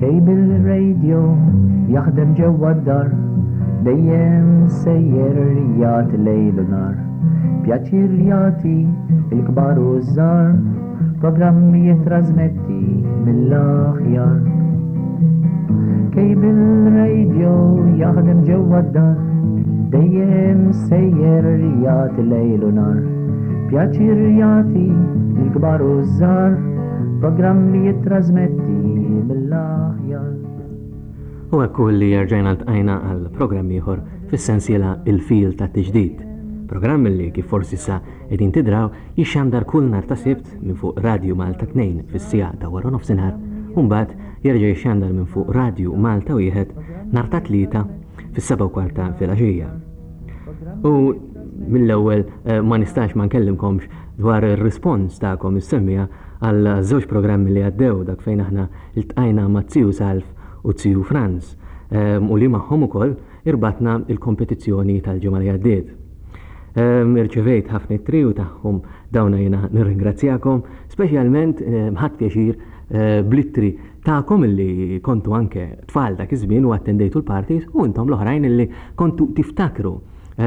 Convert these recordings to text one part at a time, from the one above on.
Cable radio jaħdem ġewwa d-dar, dejjem sejjer jagħti lejl u nar, pjaċir jagħti il-kbar u żgħar, programmi jittrażmetti mill-aħjar. Cable radio jaħdem ġewwa d-dar, dejjem sejjer jagħti lejl u nar, pjaċir jagħti il-kbar u żgħar, programmi jittrażmetti mill-aħjar. U hekk li jerġajna ltqajna għal programm ieħor fis-sensiela Il-Fil tat-Tiġdid. Programm li kif forsi sa qegħdin tidraw jixxandar kull nhar ta' Sibt minn fuq Radio Malta 2 fis-sija ta' wara nofsinhar, u mbagħad jerġa' jixxandar minn fuq Radio Malta 1 nhar ta' tlieta fis-7:15 filgħaxija. U mill-ewwel ma nistax ma nkellimkomx dwar ir-rispons tagħkom is-semmija għal żewġ programmi li għaddew dak fejn aħna iltqajna ma' Tziju Salf u Tziju Franz, u li magħhom ukoll irbatna il-kompetizzjoni tal-ġimgħa li għaddiet. Irċevejt ħafna it-triju tagħhom dawna jiena nirringrazzjakom, speċjalment ħadd pjaċir bl-ittri tagħkom illi kontu anke tfal dak iż-żmien u attendejtu l-parties, u intom l-oħrajn illi kontu tiftakru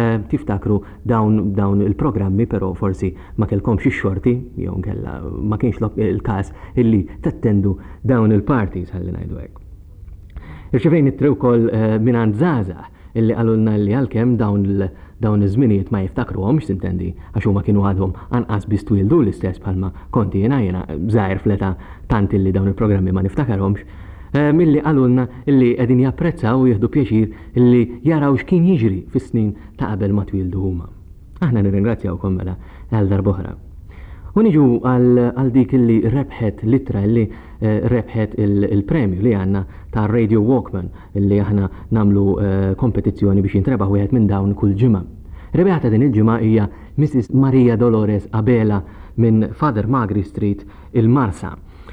dawn il-programmi, però forsi ma kellkomx ix-xorti jew nkella ma kienx il-każ illi tattendu dawn il-parties ħalli ngħidu hekk. Irċevejn it-trew ukoll mingħand żgħażagħ illi qalulna li għalkemm dawn iż-żminijiet ma jiftakruhomx tintendi għax huma kienu għadhom anqas biss twildu l-istess bħalma konti jiena żgħir fl-età tant illi dawn il-programmi ma niftakarhomx, milli qalulna illi qegħdin japprezzaw u jieħdu pjaċir illi jaraw x'kien jiġri fis-snin ta' qabel ma twildu huma. Aħna nirringrazzjawkom mela għal darb'oħra. U niġu għal dik illi rebħet litra illi rebħet il-premju li għandna ta' Radio Walkman illi aħna namlu kompetizzjoni biex jintrebaħ wieħed minn dawn kull ġimgħa. Rebeħa din il-ġimgħa hija Mrs. Maria Dolores Abela minn Father Magri Street il-Marsa.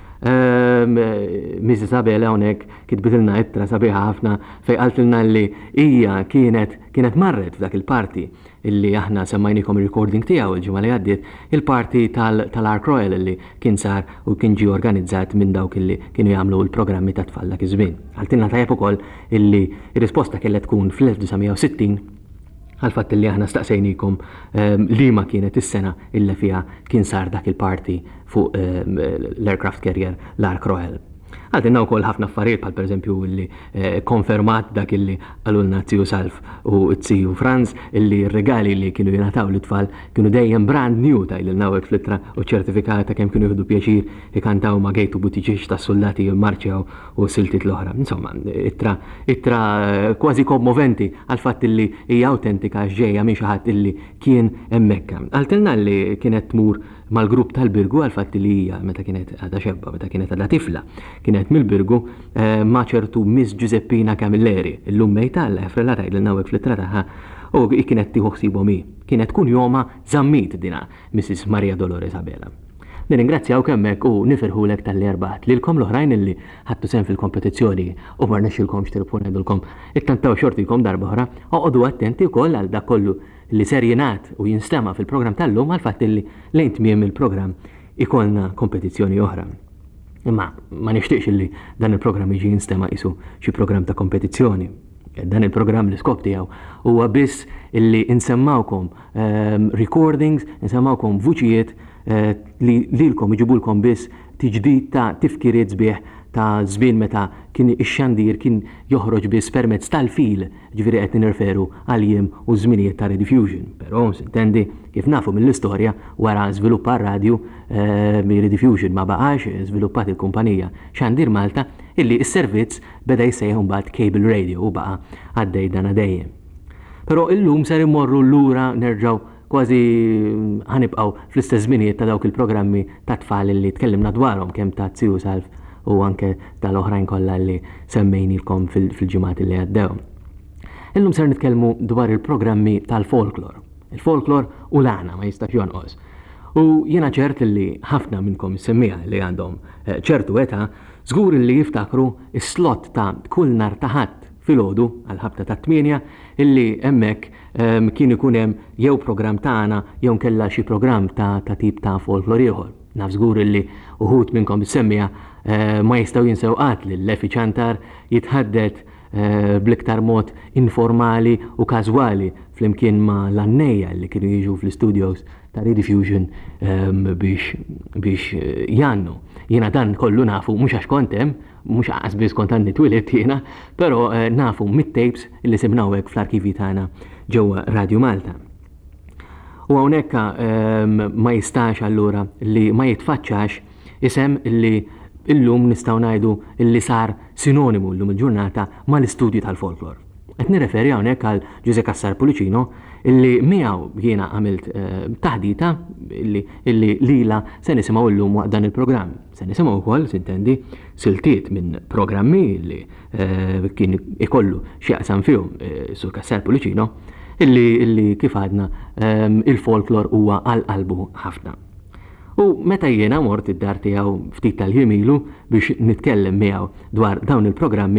Mrs. Abela hawnhekk kitbitilna ittra sabiħa ħafna fejn qaltilna li hija kienet marret f'dak il-parti illi aħna semmajnikom il-recording tiegħu il-ġimgħa li għaddiet, il-parti tal-Ark Royal illi kien sar u kien ġie organizzat minn dawk illi kienu jagħmlu l-programmi ta' tfal dak iż-żmien. Qaltilna tajjeb ukoll illi r-risposta kellha tkun fl-1960 għal-fatt li aħna staqsejnikom li ma kienet is-sena illa fiha kien sar dak il-parti fuq l-aircraft carrier l-Ark Royal. Għadinna wkoll ħafna affarijiet bħal pereżempju illi konfermat dak illi għalulna Tziju Salf u Tziju Franz illi r-regali li kienu jingħataw l-tfal kienu dejjem brand new ta' il-nawek fl-ittra u ċertifikata kemm kienu jieħdu pjaċir ikantaw ma' gejtu butiċiex ta' soldati marċjaw u siltit l-oħra. Insomma, ittra kważi kommoventi għal fatt illi hija autentika ġejja minn xi ħadd illi kien hemmhekk. Għaltilna li kienet tmur mal-grupp tal-Birgu għal fatt li hija meta kienet għadha xebba, meta kienet għadha tifla, kienet mill-Birgu ma' ċertu Miss Giuseppina Camilleri, illum mejta l-ħefrela tgħidilna hekk fl-ittra tagħha u kienet tieħu ħsibhom hi. Kienet tkun joma żammit dina Mrs. Maria Dolores Abela. Nirringrazzjaw kemmek u nifirħulek tal-li erbaħt lilkom l-oħrajn illi ħadtu sen fil-kompetizzjoni u ma rnexxilkomx tirpu ngħidulkom ittantaw xortikom darba oħra, oqgħodu attenti wkoll għal dak kollu li ser jingħad u jinstema' fil-programm tal-lum għal fatt illi lejn tmiem il-programm ikollna kompetizzjoni oħra. Imma ma nixtieqx illi dan il-programm jiġi jinstema' isu xi programm ta' kompetizzjoni. Dan il-programm l-iskop tiegħu huwa biss illi insemmawkom recordings, insemmawkom vuċijiet li lilkom iġibulkom biss tiġdid ta' tifkiriet sbieħ ta' żmien meta kien ix-xandir kien joħroġ biss permezz tal-fil, ġifieri qed nirreferu għal jiem u żminijiet ta' Rediffusion. Però s'intendi kif nafu mill-istorja wara żviluppa r-radju Rediffusion ma baqax żviluppat il-kumpanija Xandir Malta illi s-servizz beda jsejjaħ mbagħad Cable Radio u baqa' għaddej dan dejjem. Però illum ser immorru lura nerġgħu kważi ħanibqgħu fl-istess żminijiet ta' dawk il-programmi ta' tfal li tkellimna dwarhom kemm ta' Tziju Salf u anke tal-oħrajn kollha li semmejnilkom fil-ġimgħat li għaddew. Illum ser nitkellmu dwar il-programmi tal-folklor. Il-folklor u l-għana ma jistax jonqos. U jiena ċert li ħafna minnkom semmija li għandhom ċertu età żgur li jiftakru is-slot ta' kull nhar ta' ħadd filgħodu għal-ħabta ta' 8 illi hemmhekk kien ikun hemm jew programm tagħna jew nkella xi programm ta' tip ta' folklor ieħor. Naf żgur illi uħud minnkom semmija ma jistgħu jinsew qatt li l-Lefi Ċantar jitħaddet bl-iktar mod informali u każwali flimkien ma l-annejja li kienu jiġu fl-studios ta' Rediffusion biex jannu. Jiena dan kollu nafu, mhux għax kontem, mhux qasbis kont għandi twilet jiena, però nafu mit-tapes li simnawek fl-arkivi tagħna ġewwa Radio Malta. U hawnhekk ma jistax allura li ma jitfaċċax isem li illum nistgħu ngħidu illi sar sinonimu llum il-ġurnata mal-istudju tal-folklor. Qed nirreferi hawnhekk għal Giuseppe Cassar Pulicino illi miegħu jiena għamilt taħdita illi lila se nisimgħu llum waqt dan il-programm. Se nisimgħu wkoll sintendi siltiet minn programmi illi kien ikollu x'jaqsam fihom sur Cassar Pulicino illi kif għadna il-folklor huwa għal qalbu ħafna. U meta jiena mort id-dar tiegħu ftit tal-jimilu biex nitkellem miegħu dwar dawn il-programmi,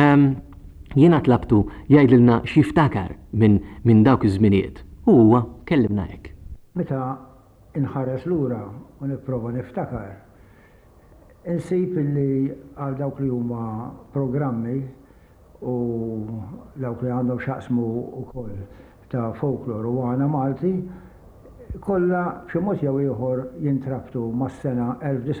jiena tlabtu jgħidilna xi jiftakar minn dawk iż-żminijiet. U huwa kellimna hekk. Meta inħares lura u nipprova niftakar, insib illi għal dawk li huma programmi u dawk li għandhom xaqsmu wkoll ta' folklor u għana Malti, kollha b'xi mod jew ieħor jintrabtu mas-sena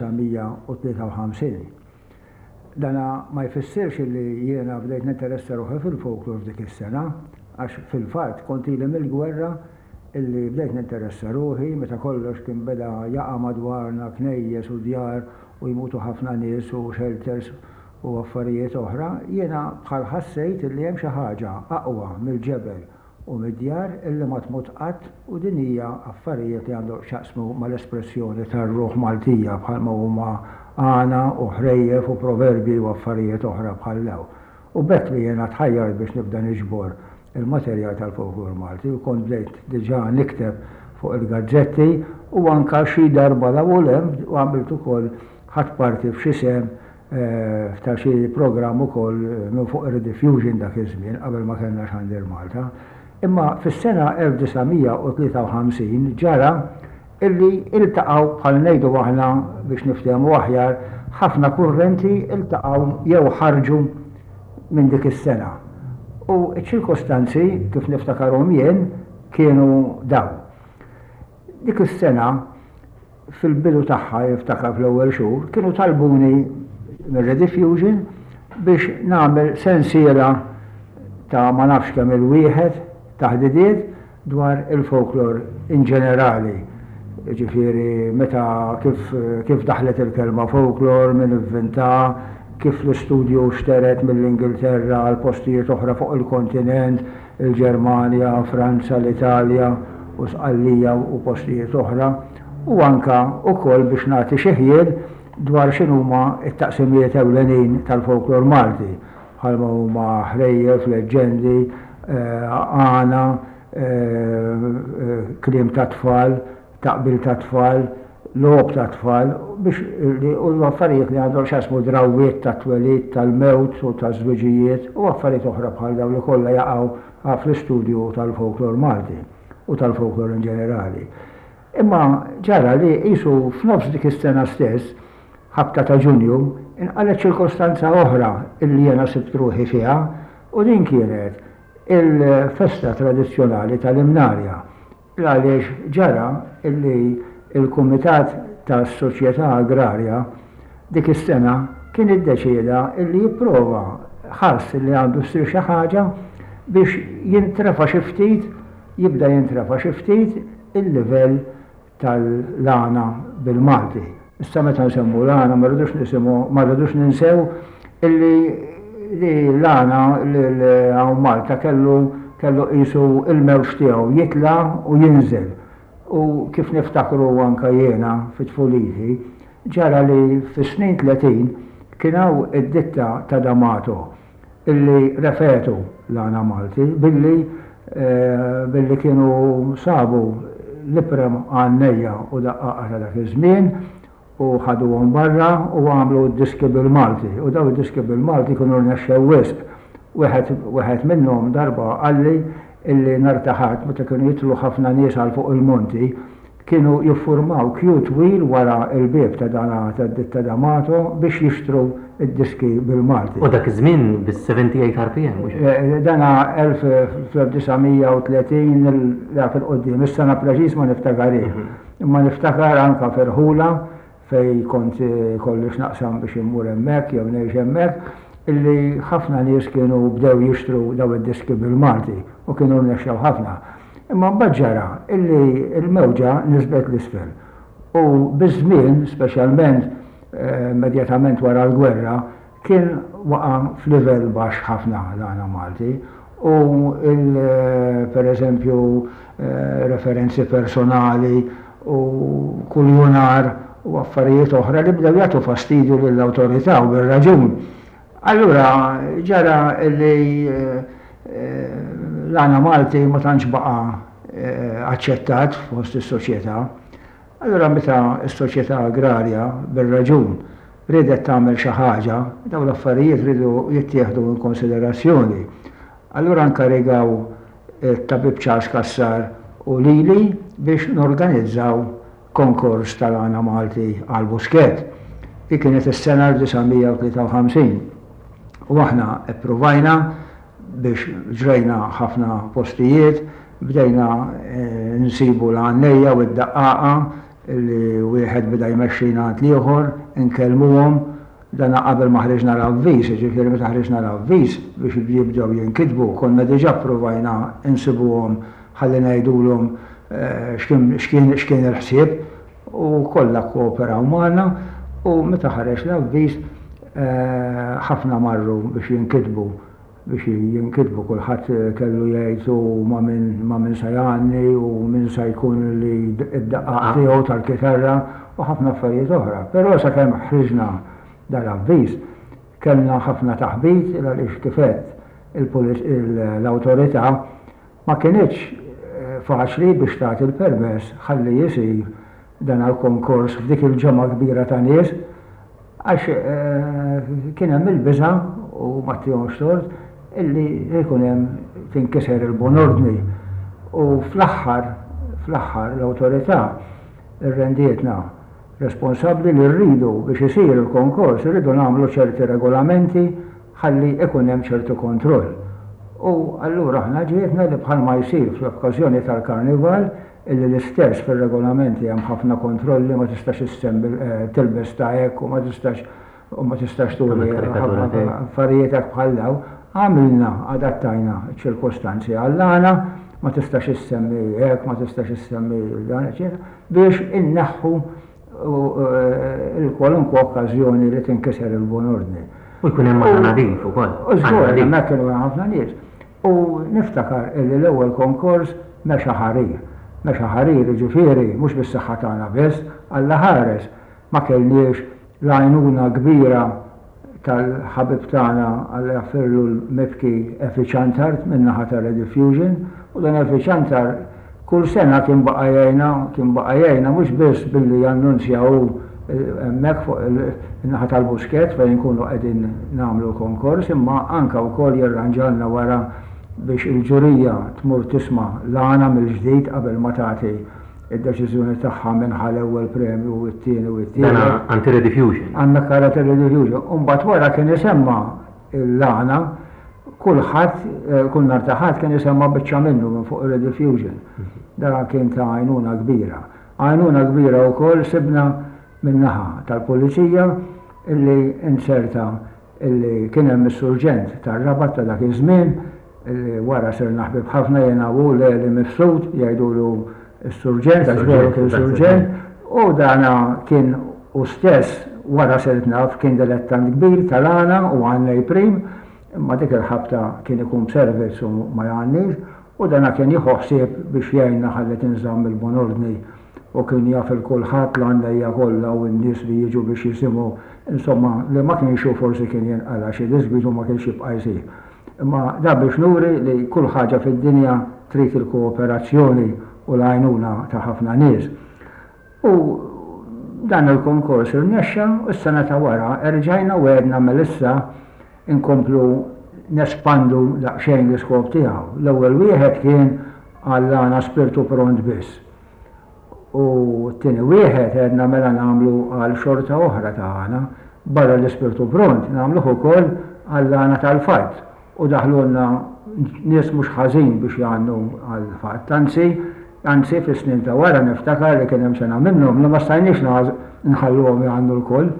1953. Dana ma jfissirx li jiena bdejt ninteressa ruħi fil-folklor dik is-sena, għax fil-fatt kont ili mill-gwerra illi bdejt ninteressa ruħi meta kollox kien beda jaqa' madwarna knejjes u djar u jmutu ħafna nies u shelters u affarijiet oħra, jiena bħal ħassejt illi hemm xi ħaġa aqwa mill-ġebel u mid-djar illi ma tmut qatt u din hija affarijiet li għandhom x'jaqsmu mal-espressjoni tar-ruħ Maltija bħalma huma għana u ħrejjef u proverbi u affarijiet oħra bħal lew. U bekk li jiena tħajjart biex nibda niġbor il-materjal tal-folklor Malti u kont bdejt diġà nikteb fuq il-gazzetti u anke xi darba l-ewwel hemm u għamilt ukoll ħadd parti f'xi sem ta' xi programm ukoll minn fuq Rediffusion dak iż-żmien qabel ma kellna Xandir Malta. Imma fis-sena 1953 ġara illi iltaqgħu bħal ngħidu aħna biex niftehmu aħjar ħafna kurrenti iltaqgħu jew ħarġu minn dik is-sena. U ċ-ċirkostanzi kif niftakarhom jien kienu dawn. Dik is-sena fil-bidu tagħha jiftakar fl-ewwel xhur kienu talbuni mir-Rediffusion biex nagħmel sensiela ta' ma nafx kemm il-wieħed taħdidiet dwar il-folklor in ġenerali. Ġifieri meta kif daħlet il-kelma folklor minn inventa, kif l-istudju xteret mill-Ingilterra għal postijiet oħra fuq il-kontinent, il-Ġermanja, Franza, l-Italja u Sqallija u postijiet oħra, u anka wkoll biex nagħti xi ħiel dwar x'inhuma t-taqsimiet ewlenin tal-folklor Malti, bħalma huma ħrejjef, leġġendi, għana, kliem ta' tfal, taqbil ta' tfal, lob ta' tfal, biex u affarijiet li għandhom x'asmu drawwiet ta' twelid, tal-mewt u ta' żwiġijiet u affarijiet oħra bħal dawn li kollha jaqgħu fl-istudju tal-folklor Malti u tal-folklor in ġenerali. Imma ġara li qisu f'nofs dik is-sena stess, ħabta ta' Ġunju, inqalet ċirkostanza oħra illi jiena sibt ruħi fiha u din kienet il-festa tradizzjonali tal-Imnarja. Għaliex ġara illi il-Kumitat tas-Soċjetà Agrarja dik is-sena kien iddeċieda illi jipprova ħass li għandu ssir xi ħaġa biex jintrefa xi ftit, jibda jintrefa xi ftit il-livell tal-lana bil-Malti. Issa meta nsemmu l-għana ma rridux ninsew illi l-għana l Malta kellu qisu il-mewx tiegħu jitla u jinżel. U kif niftakru anke jiena fit-tfuliti, ġara li fis-snin 30 kien hawn id-ditta ta' D'Amato illi refetu l-għana Malti billi kienu sabu l-iprem għannejja u daqqaqa ta' dak iż-żmien u ħaduhom barra u għamlu d-diski bil-Malti. U daw id-diski bil-Malti kienu rnexxew wisq. Wieħed minnhom darba qalli illi nartaħat meta kienu jitlu ħafna nies għal fuq il-monti, kienu jiffurmaw queue twil wara il-bib ta' ditta D'Amato biex jixtru id-diski bil-Malti. U dak iż-żmien bis-78 RPM mhux? Dana 1930 dak il-qoddim, is-sena preċiż ma niftakarih. Imma niftakar anka ferħula fej kont kollix naqsam biex immur hemmhekk jew ngħix hemmhekk, illi ħafna nies kienu bdew jixtru daw id-diski bil-Malti u kienu rnexxew ħafna. Imma mbagħad ġara illi l-mewġa nisbet l-isfel. U biż-żmien, speċjalment immedjatament wara l-gwerra, kien waqa' f'livell baxx ħafna l-għana Malti u pereżempju referenzi personali u kuljunar u affarijiet oħra li bdew jagħtu fastidju lill-awtorità u bir-raġun. Allura ġara li l-għana Malti ma tantx baqa' aċċettat fost is-soċjetà. Allura meta s-soċjetà agrarja bir-raġun ridet tagħmel xi ħaġa, dawn l-affarijiet ridu jittieħdu in konsiderazzjoni. Allura nkarigaw it-tabib Charles Kassar u lili biex norganizzaw konkors tal-għana Malti għal Busquet. Dik kienet is-sena 1953. U aħna ippruvajna biex ġrejna ħafna postijiet, bdejna nsibu l-għannejja u d-daqqaqa li wieħed bida jmexxina għand ieħor, nkellmuhom dana qabel ma ħriġna l-avviż, ġifieri meta ħriġna l-avviż biex jibdew jinkitbu, konna diġà pprovajna insibuhom ħalli ngħidulhom x'kien il-ħsieb u kollha kooperaw magħna u meta ħareġ l-avviż ħafna marru biex jinkitbu kulħadd kellu jgħidu ma minn sa jgħanni u min sa jkun li id-daqqaq tiegħu tal-kitarra u ħafna affarijiet oħra. Però sakemm ħriġna dal-avviż kellna ħafna taħbit għaliex kif qed l-awtorità ma kienitx faċli biex tagħti il-permess ħalli jisir dan għall-konkors f'dik il-ġemma kbira ta' nies għax kien hemm il-biża' u ma tihomx tort illi jkun hemm tinkiser il-bonordni u fl-aħħar l-awtorità irrendietna responsabbli li rridu biex isir il-konkors irridu nagħmlu ċerti regolamenti ħalli ikun hemm ċertu kontroll. U allura aħna ġietna li bħalma jsir fl-okkażjoni tal-Karnival illi l-istess fir-regolamenti hemm ħafna kontrolli ma tistax tilbes ta' hekk u ma tistax turi affarijiet hekk bħal dawn. Għamilna, adattajna ċirkostanzi għall-għana, ma tistax issemmi hekk, ma tistax issemmi dan, biex inneħħu il-kwalunkwe okkażjoni li tinkiser il-bonordni. U jkun hemm ħafna nadif ukoll. Żgur, hemmhekk kienu ħafna nies. U niftakar illi l-ewwel konkors mexa ħarir. Mexa ħarir ġifieri mhux bis-saħħa tagħna biss, Alla ħares ma kellniex l-għajnuna kbira tal-ħabib tagħna għalli jaffirlu l-mibki effiċjantar min-naħa tal-Rediffusion u dan effiċjantar kull sena kien baqajjajna mhux biss billi jannunzjaw hemmhekk fuq in-naħa tal-Busquet fejn inkunu qegħdin nagħmlu konkors imma anke wkoll jirranġalna wara biex il-ġurija tmur tisma' l-għana mill-ġdid qabel ma tagħti id-deċiżjoni tagħha minħa l-ewwel premju u t-tieni u t-tieni. Dan anti-rediffusion. Għandna kara tal-rediffusion. U mbagħad wara kien isemma l-għana kull nhar ta' ħadd kien isemma biċċa minnu minn fuq ir-rediffusion. Dan kien ta' għajnuna kbira. Għajnuna kbira wkoll sibna min-naħa tal-Pulizija illi inserta illi kien hemm is-surġent tar-Rabat ta' dak iż-żmien illi wara sir naħbib ħafna jingħawu li mifsud jgħidulu is-surġent, għax veru kien surġent, u dana kien u stess wara sirt naf kien dilettant kbir tal-għana u għannej prim, imma dik il-ħabta kien ikun b'service u ma jgħannix, u dana kien jieħu ħsieb biex jgħinna ħalli tinżamm il-bonordni u kien jaf il-kulħadd l-għannejja kollha u n-nies li jiġu biex jisimgħu, insomma li ma kien jixu forsi kien jinqala xi disbit u ma kienx jibqa' jsir. Imma da biex nuri li kull ħaġa fid-dinja trid il-kooperazzjoni u l-għajnuna ta' ħafna nies. U dan il-konkors irnexxa u s-sena ta' wara erġajna u għedna mill-issa inkomplu nespandu daqsxejn l-iskop tiegħu. L-ewwel wieħed kien għall-għana spirtu pront biss. U t-tieni wieħed għedna mela nagħmlu għal xorta oħra tagħna barra l-Ispirtu Brunt nagħmluh ukoll għall-għana tal-fatt u daħlulna nies mhux ħażin biex jagħmlu għall-fatt. Anzi fis-snin ta' wara niftakar li kien hemm sena minnhom li ma stajniex nħalluhom jagħmlu l-kull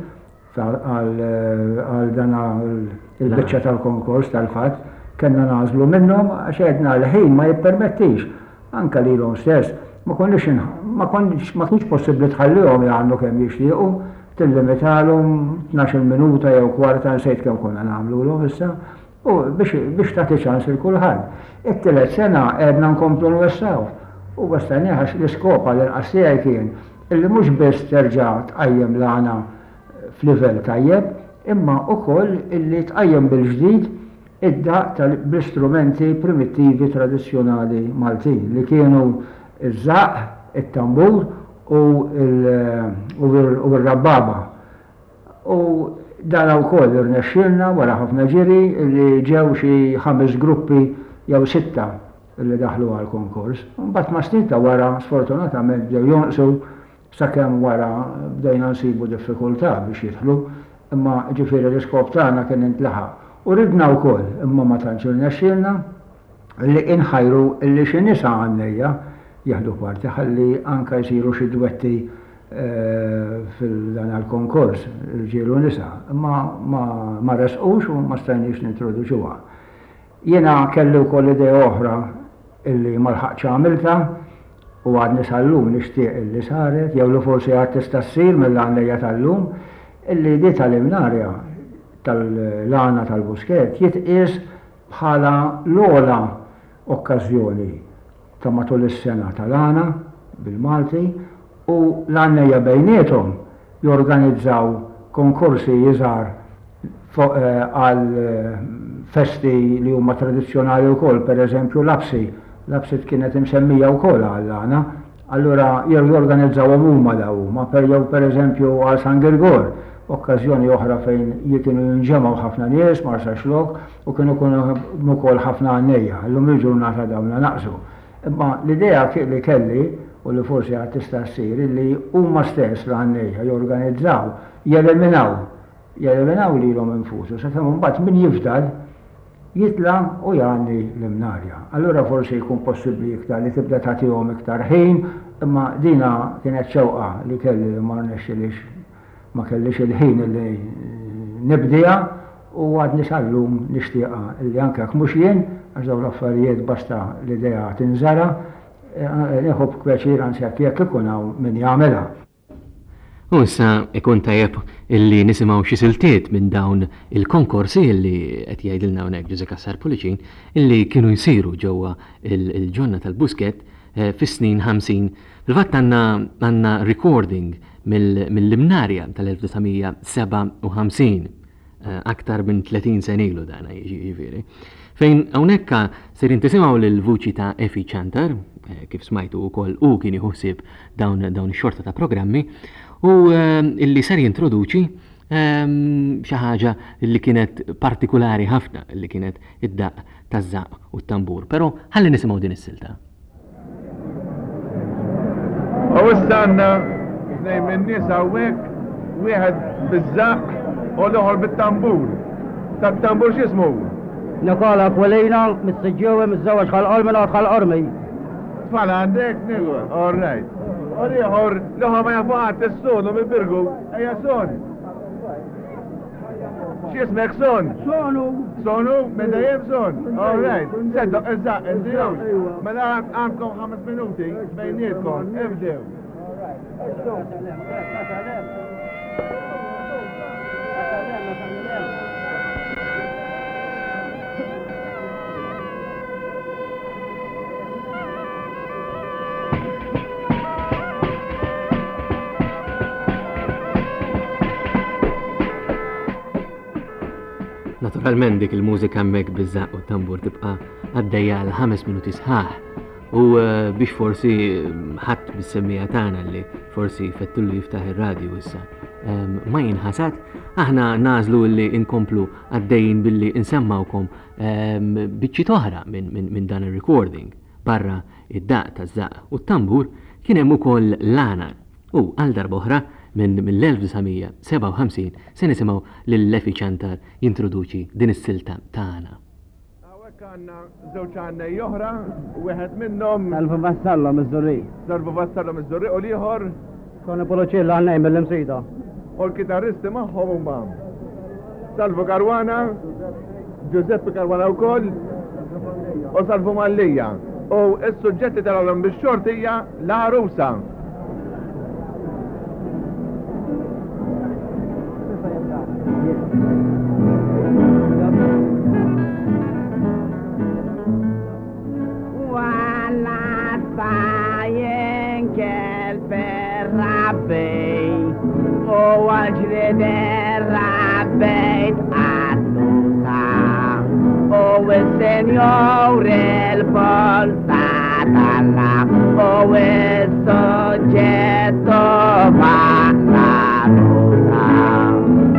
għal dan il-biċċa tal-konkors tal-fatt kellna nażlu minnhom għax għedna l-ħin ma jippermettix anke lilhom stess ma kienx possibbli tħallihom jagħmlu kemm jixtiequ tillimitalhom 12 minuta jew kwarta nsejt kemm konna nagħmluhom issa u biex tagħti ċans il kulħadd. It-tielet sena għedna nkomplu nwessaw u bastajnieħ l-iskop għall-inqas tiegħi kien illi mhux biss terġa' tqajjem l-għana f'livell tajjeb imma wkoll illi tqajjem bil-ġdid id-daq bl-istrumenti primittivi tradizzjonali Maltin li kienu iż-żaq, it-tambur u l-rabbaba. U dan wkoll irnexxielna wara ħafna ġiri li ġew xi 5 gruppi jew 6 li daħlu għall-konkors. Mbagħad ma snin ta' wara sfortunatament bdew jonqsu sakemm wara bdejna nsibu diffikultà biex jidħlu, imma ġifieri l-iskop tagħna kien intlaħaq. U ridna wkoll imma ma tantx irnexxielna li inħajru li xi nisa għannejja jieħdu parti ħalli anke jsiru xi dwetti fil-dan għall-konkors irġiel u nisa, imma ma resqux u ma stajniex nintroduċuha. Jiena kelli wkoll idea oħra illi ma lħaqx għamilta u għadni sal-lum nixtieq illi saret jew li forsi għad tista' ssir mill-għannejja tal-lum illi di tal-imnarja tal-għana tal-Busket jitqies bħala l-ogħla okkażjoni ta' matul is-sena tal-għana bil-Malti u l-għannejja bejniethom jorganizzaw konkorsi jiżgħar għal festi li huma tradizzjonali wkoll, pereżempju l-absi kienet imsemmija wkoll għall-għana, allura jorganizzawhom huma dawhom, jew pereżempju għal San Grigor, okkażjoni oħra fejn kienu jinġemgħu ħafna nies marsa xlok u kienu ukoll ħafna għannejja, llum il-ġurnata dawna naqsu. Imma l-idea li kelli u li forsi għad tista' ssir li huma stess l-għannejja jorganizzaw, jeliminaw lilhom infushom sakemm imbagħad min jifdal jitla u jgħanni l-imnarja. Allura forsi jkun possibbli iktar li tibda tagħtihom iktar ħin, imma dina kienet xewqa li kelli li ma kellix il-ħin li nibdiha u għadni sal-lum nixtieqha li anke jekk mhux jien għax dawn l-affarijiet basta l-idea tinżara nieħu b'pjaċir anzi jekk ikun hawn min jagħmelha. U issa ikun tajjeb illi nisimgħu xi siltiet minn dawn il-konkorsi illi qed jgħidilna hawnhekk Ġuse Kassar Pulicin illi kienu jsiru ġewwa il-ġonna tal-Busket fis-snin 50. Fil-fatt għandna recording mill-imnarja tal-1957 aktar minn 30 sena ilu dana jiġifieri. Fejn hawnhekk ser intisimgħu lill-vuċi ta' Effie Chanter, kif smajtu wkoll u kien jħossib dawn ix-xorta ta' programmi u illi ser jintroduċi xi ħaġa li kienet partikulari ħafna li kienet id-daq taż-żaq u t-tambur. Però ħalli nisimgħu din is-silta. U issa għandna tnejn min-nies hawnhekk, wieħed biż-żaq u l-oħor bit-tambur. Tat-tambur x'ismu? Nikola Kwelina, mis-Siġġewi, miż-żewġ bħal-qormi u bħal-qormi. Tfal għandek nigu, all right. U ieħor l-oħor ma jafu għad is-sonu mill-birgu, ejja son. X'ismek son? Sonu. Sonu? Minn dejjem son? All right. Seddok iż-żaq, inżewġ. Mela għandkom 5 minuti bejnietkom, ibdew. Naturalment dik il-mużika hemmhekk biż-żaq u tambur tibqa' għaddejja għal 5 minuti sħaħ. U biex forsi ħadd bis-semmija tagħna li forsi fettullu jiftaħ ir-radju issa ma jinħasad, aħna nażlu li inkomplu għaddejjin billi insemmawkom biċċiet oħra minn dan ir-recording barra id-daq taż-żaq u t-tambur kien hemm ukoll Lana u għal darboħra minn l-1957 se nisimgħu lill-Effiċentar jintroduċi din is-silta tagħna. Hawnhekk għandna żewġ għandnej oħra, wieħed minnhom Salvo Vassallo Mizzurri. Salvo Vassallo Mizzurri u l-ieħor Koni Poloċilla għannaj mill-imsida. u l-kitarristi magħhom huma Salvo Karwana, Giuseppe Karwana wkoll u Salvo Mallija. U s-suġġetti tal-għalhom bix-xort hija l-Arusa. Señor el polsatala o el soggetto va la rosa.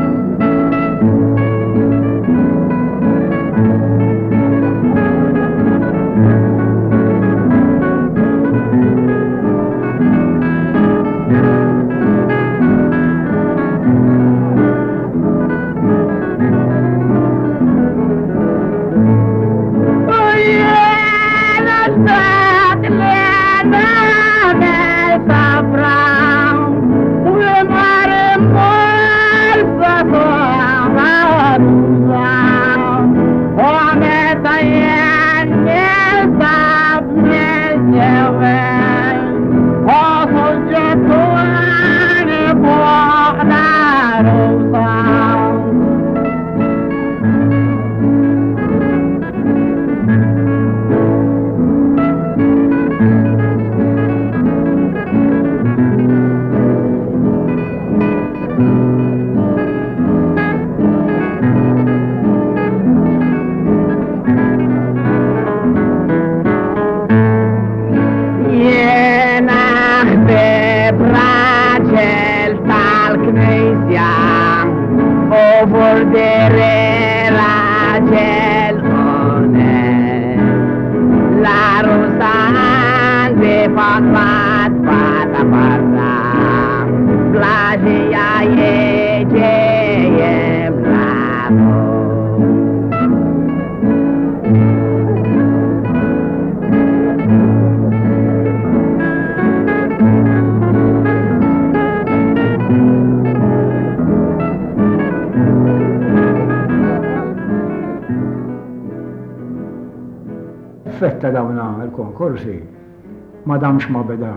Fetta dawna il-konkursi, madamx ma beda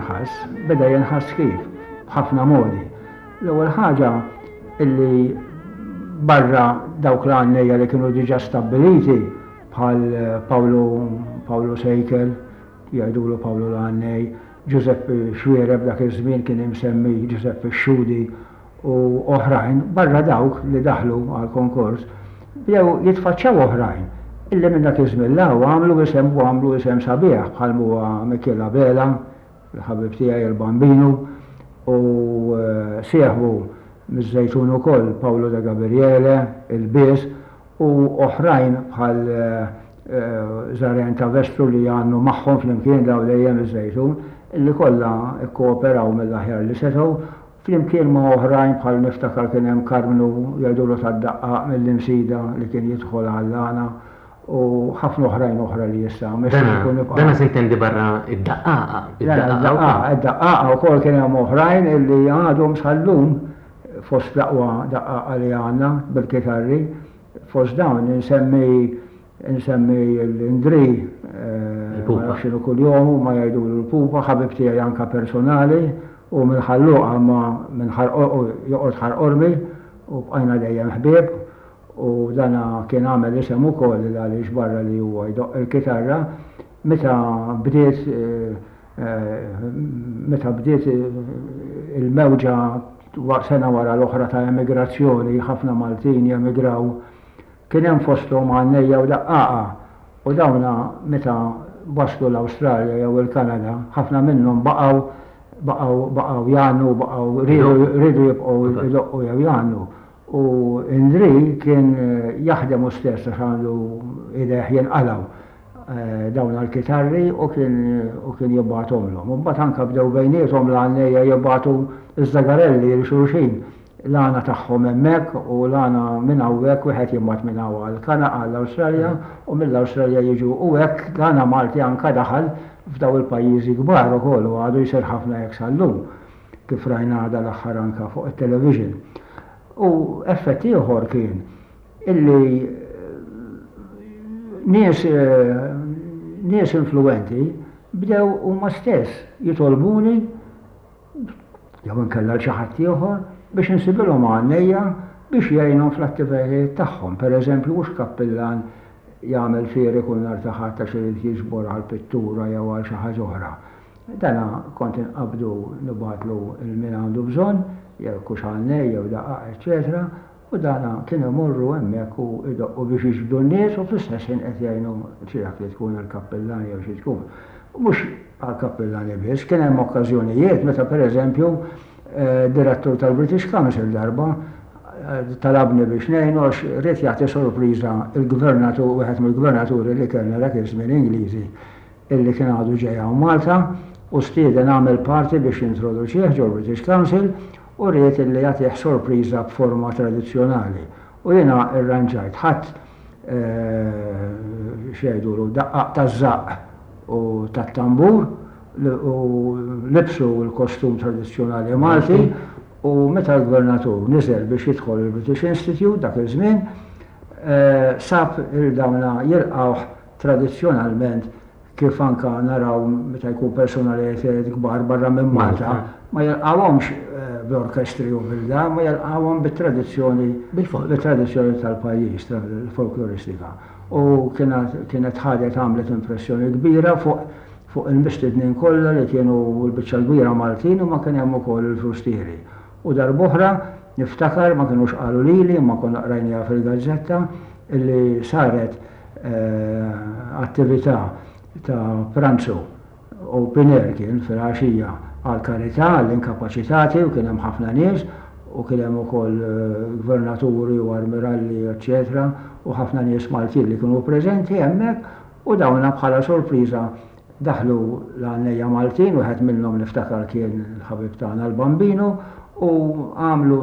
jinħass kif, b'ħafna modi. L-ewwel ħaġa illi barra dawk l-għannejja li kienu diġà stabbiliti bħal Paolo Sejkel, jgħidulu Paolo l-għannej, Giuseppe Xwiere b'dak iż-żmien kien imsemmi Giuseppe Xudi u oħrajn, barra dawk li daħlu għal-konkurs, bdew jitfaċċaw oħrajn. Illi minn dak iż-żmien għamlu isem sabiħ bħal huwa Michela Bela, il-ħabib tiegħi il-Bambinu, u sieħbu miż-Żejtun ukoll Paolo de Gabriele, il-Bies, u oħrajn bħal Żarjen ta' Vestru li għandu magħhom flimkien daw lejjem iż-Żejtun, illi kollha kkooperaw mill-aħjar li setgħu flimkien ma' oħrajn bħal niftakar kien hemm Karmnu jgħidulu tad-daqqaq mill-imsida li kien jidħol għall-għana u ħafna oħra li jissa. Dana se jtendi barra id-daqqaqa. Id-daqqaqa wkoll kien hemm oħrajn illi għadhom sħallum fost l-aqwa daqqaqa li għandna bil-kitarri, fost dawn insemmi l-Indri xinu kull-jum ma jgħidulu l-pupa, ħabib tiegħi anka personali u mill-ħalluqa minn joqgħod ħarqormi u bqajna dejjem ħbieb. U dana kien għamel isem ukoll għaliex barra li huwa jdoq il-kitarra meta bdiet il-mewġa sena wara l-oħra ta' emigrazzjoni, ħafna Maltin jemigraw, kien hemm fosthom għannejja u daqqaqa u dawna meta waslu l-Awstralja jew il-Kanada, ħafna minnhom baqgħu jagħnu, ridu jibqgħu jdoqqu jew jagħnu. U Indri kien jaħdem u stess għandu ideħ jenqalaw. dawn l-kitarri u kien jibbagħthomlhom. U mbagħad anke bdew bejniethom l-għannejja jibbagħtu iż-żagarelli l xulxin l-għana tagħhom hemmhekk u l-għana minn hawnhekk wieħed jimbagħad minn hawn għall-Kanada għall-Awstralja u mill-Awstralja jiġu u hekk l-għana Malti anke daħal f'daw il-pajjiżi kbar ukoll u għadu jsir ħafna hekk sal-lum kif rajna għada l-aħħar anke fuq it-television. U effett ieħor kien illi nies influenti bdew huma stess jitolbuni jew inkella xi ħadd ieħor biex insibilhom għannejja biex jgħinhom fl-attivitajiet tagħhom. Pereżempju mhux kappillan jagħmel fieri kull nhar ta' ħadd għax irid jiġbor għal pittura jew għal xi ħaġa oħra. Dana kont inqabdu nibgħatlu il-min għandu bżonn jew kux għannejja jew daqqa eċetera. U dana kien imorru hemmhekk u idoqqu biex jiġbdu n-nies u fl-istess ħin qed jgħinu ċiraq li tkun il-kappellani jew xi tkun. Mhux għall-kappellani biss, kien hemm okkażjonijiet meta pereżempju direttur tal-British Council darba talabni biex ngħinu għax rid jagħti sorpriża il-gvernatur wieħed mill-gvernaturi li kellna dak iż-żmien Ingliżi illi kien għadu ġejja Malta u stieden għamel parti biex jintroduċih ġol British Council u rrit illi jagħtih sorpriża b'forma tradizzjonali. U jiena irranġajt ħadd xejdulu daqqaq taż-żaq u tat-tambur u libsu l-kostum tradizzjonali Malti u meta l-gvernatur niżel biex jidħol il-British Institute dak iż-żmien sab il-dawna jilqgħu tradizzjonalment kif anka naraw meta jkun personalitajiet kbar barra minn Malta ma jilqgħuhomx bl-orkestri u bil-da, ma jilqgħuhom bit-tradizzjoni tal-pajjiż, tal-folkloristika. U kienet ħadet għamlet impressjoni kbira fuq il-mistednin kollha li kienu l-biċċa kbira Maltin u ma kien hemm ukoll il-frustieri. U darb'oħra niftakar ma kinux qalu lili ma konna qrajniha fil-gazzetta illi saret attività ta' pranzu open air kien fil-għaxija għal-karità, għall-inkapaċitati u kien hemm ħafna nies u kien hemm ukoll gvernaturi u armiralli eċetera u ħafna nies Maltin li kienu preżenti hemmhekk u dawna bħala sorpriża daħlu l-għannejja Maltin wieħed minnhom niftakar kien il-ħabib tagħna l-Bambino u għamlu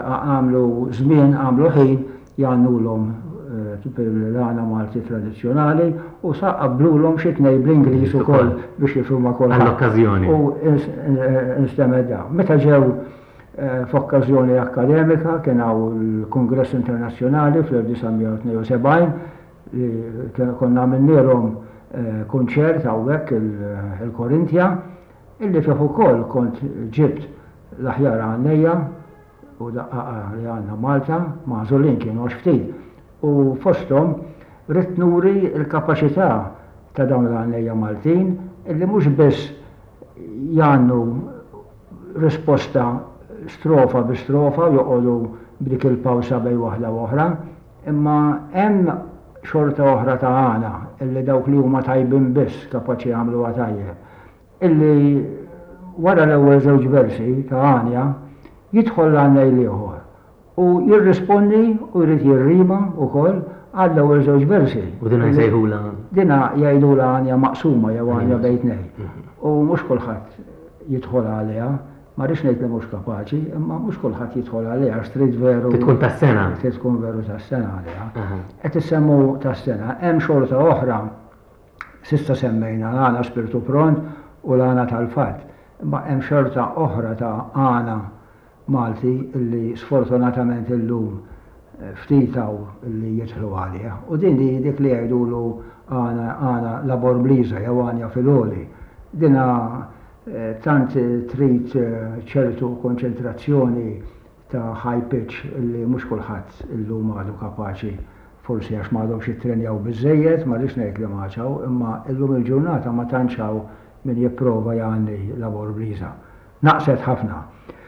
żmien għamlu ħin jgħannulhom l-għana Malti tradizzjonali u qablulhom xi tnejn bl-Ingliż ukoll biex jifhmu kollha. Għall-okkażjoni. U instemedda. Meta ġew f'okkażjoni akademika kien hawn il-Kungress Internazzjonali fl-1972 li konna minnierhom kunċert hawnhekk il-Korintja illi fih ukoll kont ġibt l-aħjar għannejja u daqqaqa li għandna Malta magħżulin kienu ftit. U fosthom rid nuri l-kapaċità ta' dawn l-għannejja Maltin illi mhux biss jagħmlu risposta strofa bi strofa joqogħdu b'dik il-pawsa bejn waħda u oħra, imma hemm xorta oħra ta' għana illi dawk li huma tajbin biss kapaċi jagħmluha tajjeb illi wara l-ewwel żewġ versi ta' għanja jidħol l-għannej ieħor u jirrispondi u jrid jirrima wkoll għal l-ewwel żewġ versi. U dina jsejħula? Dina jgħidula għanja maqsuma jew għanja bejn tnejn. U mhux kulħadd jidħol għaliha, ma rridx ngħid li mhux kapaċi, imma mhux kulħadd jidħol għaliha għax trid veru. Tkun tas-sena. Trid tkun veru tas-sena għaliha. Qed issemmu tas-sena. Hemm xorta oħra s'issa semmejna l-għana spiritu pront u l-għana tal-fatt. Imma hemm xorta oħra ta' għana Malti illi sfortunatament illum ftitaw illi jidħlu għalija. U din dik li jgħidulu għana labor bliża jew għanja fil-għoli. Dina tant trid ċertu konċentrazzjoni ta' high pitch illi mhux kulħadd illum għadu kapaċi forsi għax m'għadhomx jittrenjaw biżżejjed, ma rridx ngħid li maċaw, imma illum il-ġurnata ma tantxaw min jipprova jagħmel labor bliża. Naqset ħafna.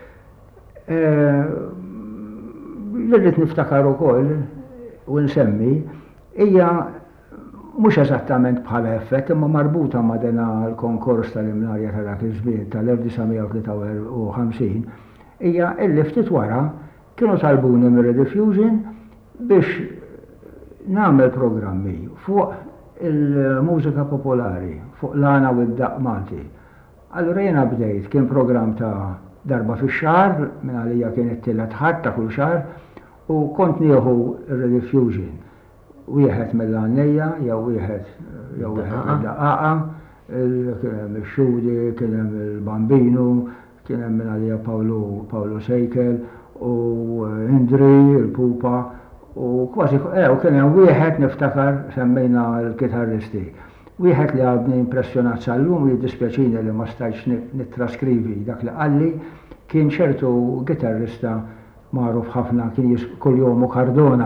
Li rrid niftakar ukoll u nsemmi hija mhux eżattament bħala effett imma marbuta ma' dena l-konkors tal-imnarja ta' dak iż-żmien tal-1953 hija illi ftit wara kienu talbuni mir-Rediffusion biex nagħmel programmi fuq il-mużika popolari fuq l-għana u d-daq Malti. Allura jena bdejt, kien program ta' darba fi xar, minn għalija kien it-tielet ħadd ta' kull xar, u kont nieħu Rediffusion. Wieħed mill-għannejja, jew wieħed mill-daqaqa, kien hemm il-Xudi, kien hemm il-Bambinu, kien hemm minn għalija Pawlu Sejkel, u Indri, il-Pupa, u kważi, u kien hemm wieħed niftakar semmejna l-kitarristi. Wieħed li għadni impressjonat sal-lum jiddispjaċini li ma stajtx nittraskrivi dak li qalli, kien ċertu gitarrista magħruf ħafna kien kuljum Cardona.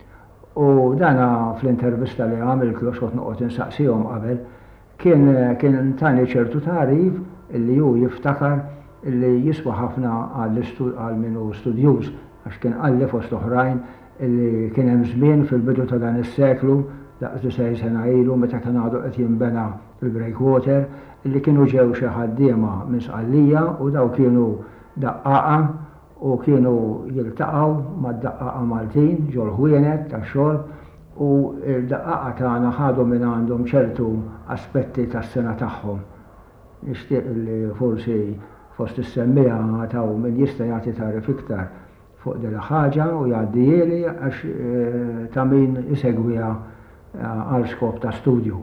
U dana fl-intervista li għamiltlu xort noqgħod insaqsihom qabel, kien tani ċertu tarif illi hu jiftakar illi jiswa ħafna għal minu studjuż, għax kien qalli fost oħrajn illi kien hemm żmien fil-bidu ta' dan is-seklu, daqs 9 sena ilu meta kien għadu qed jinbena il-breakwater, illi kienu ġew xi ħaddiema minn Sqallija u daw kienu daqqaqa u kienu jiltaqgħu mad-daqqaqa Maltin ġol ħwienet tax-xogħol u l-daqqaqa tagħna ħadu minn għandhom ċertu aspetti tas-sena tagħhom. Nixtieq li forsi fost is-semmija taw min jista' jagħti tarif iktar fuq dil ħaġa u jgħaddijieli għax ta' min isegwiha għal skop ta' studju.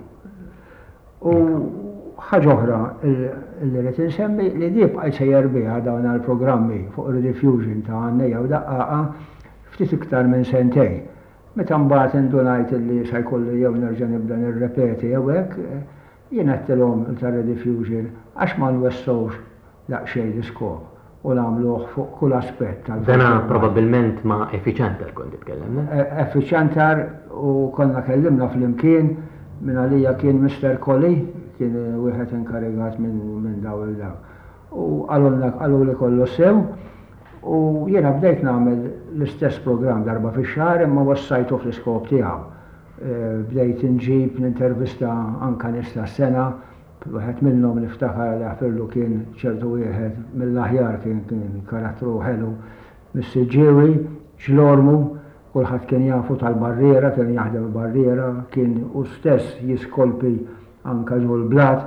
U ħaġa oħra li rrid insemmi li di bqajt sejjer biha dawn għall-programmi fuq Rediffusion ta' għannejja u daqqaqa ftit iktar minn sentejn. Meta mbagħad indunajt li se jkolli jew nerġa' nibda nirrepeti jew hekk, jien għedtilhom ta' Rediffusion għax ma nwessowx daqsxejn l-iskop u nagħmluh fuq kull aspett tal-. Dana probabbilment ma' effiċjentar kont titkellem. Effiċjentar u konna kellimna fl-imkien minn għalija kien Mr. Colli, kien wieħed inkarigat minn daw il-daw. U għallu li kollu sew u jiena bdejt nagħmel l-istess programm darba fix-xahar imma wassajtu fl-iskop tiegħu. Bdejt inġib nintervista anka nista' sena, wieħed minnhom niftakar li għafirlu kien ċertu wieħed mill-aħjar kien karattru ħelu mis-Siġġiewi, ġlormu, kulħadd kien jafu tal-barriera, kien jaħdem il-barriera, kien u stess jiskolpi anka ġol blat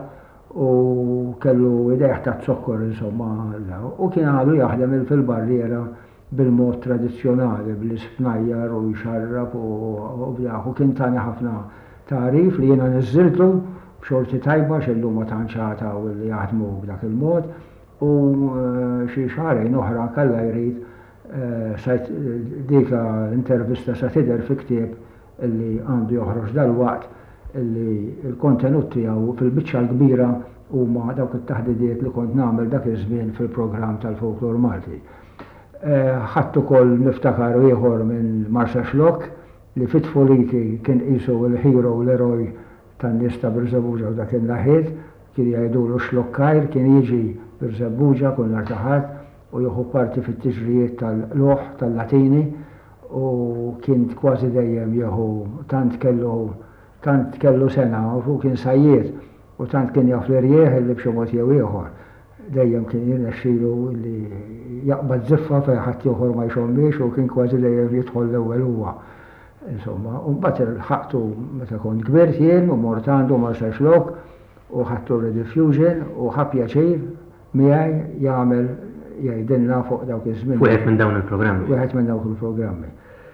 u kellu idejh ta' zokkor insomma u kien għadu jaħdem fil-barriera bil-mod tradizzjonali, bil-ispnajjar u jxarrab u bjaħu kien tani ħafna tarif li jiena niżiltu b'xorti tajba xellu ma tanċata u li jaħdmu b'dak il-mod u xi xahrejn oħra kellha jrid sajt dika intervista sa tidher fi ktieb illi għandu joħroġ dal-waqt illi il-kontenut tiegħu fil-biċċa l-kbira huma dawk it-taħdidiet li kont nagħmel dak iż-żmien fil-programm tal-Folklor Malti. Ħadd ukoll niftakar ieħor minn Marsa Xlok li fit-Foliki kien qisu l-hero u l-eroj tan-nies ta' Birżebbuġa u dak il-laħiet, kien jgħidulu Xlokkajr, kien jiġi Birżebbuġa kull nhar ta' ħadd u jieħu parti fit-tiġrijiet tal-loħ tal-Latini u kien kważi dejjem jieħu tant kellu sena u kien sajjiet u tant kien jaf l-irjieħ li b'xi mod jew ieħor. Dejjem kien jirnexxielu li jaqbad żiffa fejn ħadd ieħor ma jxommiex u kien kważi dejjem jidħol l-ewwel huwa. Insomma, u mbagħad ħaqtu meta kont kbirt jien u mort għandu Marsa Xlok u ħadtu Rediffusion u ħab pjaċir miegħi jagħmel jgħidilna fuq dawk iż-żmien. Wieħed minn dawn il-programmi. Wieħed minn dawk il-programmi.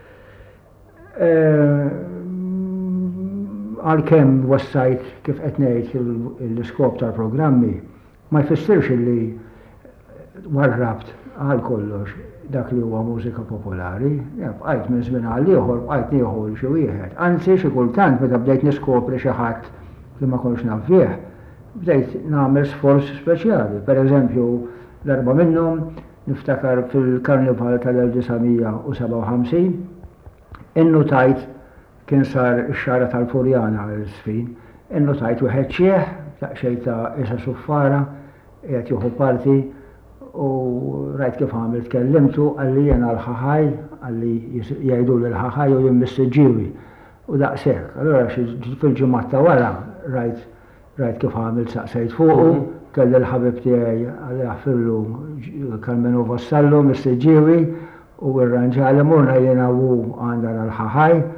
Għalkemm wassajt kif qed ngħid l-iskop tal-programmi ma jfissirx li warrabt għal kollox dak li huwa mużika popolari, bqajt minn żmien għal ieħor bqajt nieħu l xi wieħed. Anzi xi kultant meta bdejt niskopri xi ħadd li ma kontx naf fih, bdejt nagħmel sforz speċjali. Pereżempju, darba minnhom niftakar fil-Karnival tal-1957 innotajt kien sar ix-xara tal-Furjana l-sfin, innotajt wieħed ċieħ daqsxejn ta' Isa Suffara qiegħed jieħu parti u rajt kif għamilt kellimtu għalli jena l-ħaħaj, għalli jgħidu l-ħaħaj u jimmissiġiwi u daqshekk. Allura fil-ġimgħa wara rajt kif għamilt saqsejt fuqu, kelli l-ħabib tiegħi għalli għaffillu Kalmenu Vassallu missiġiwi u r-ranġali murna jena u għandar l-ħaħaj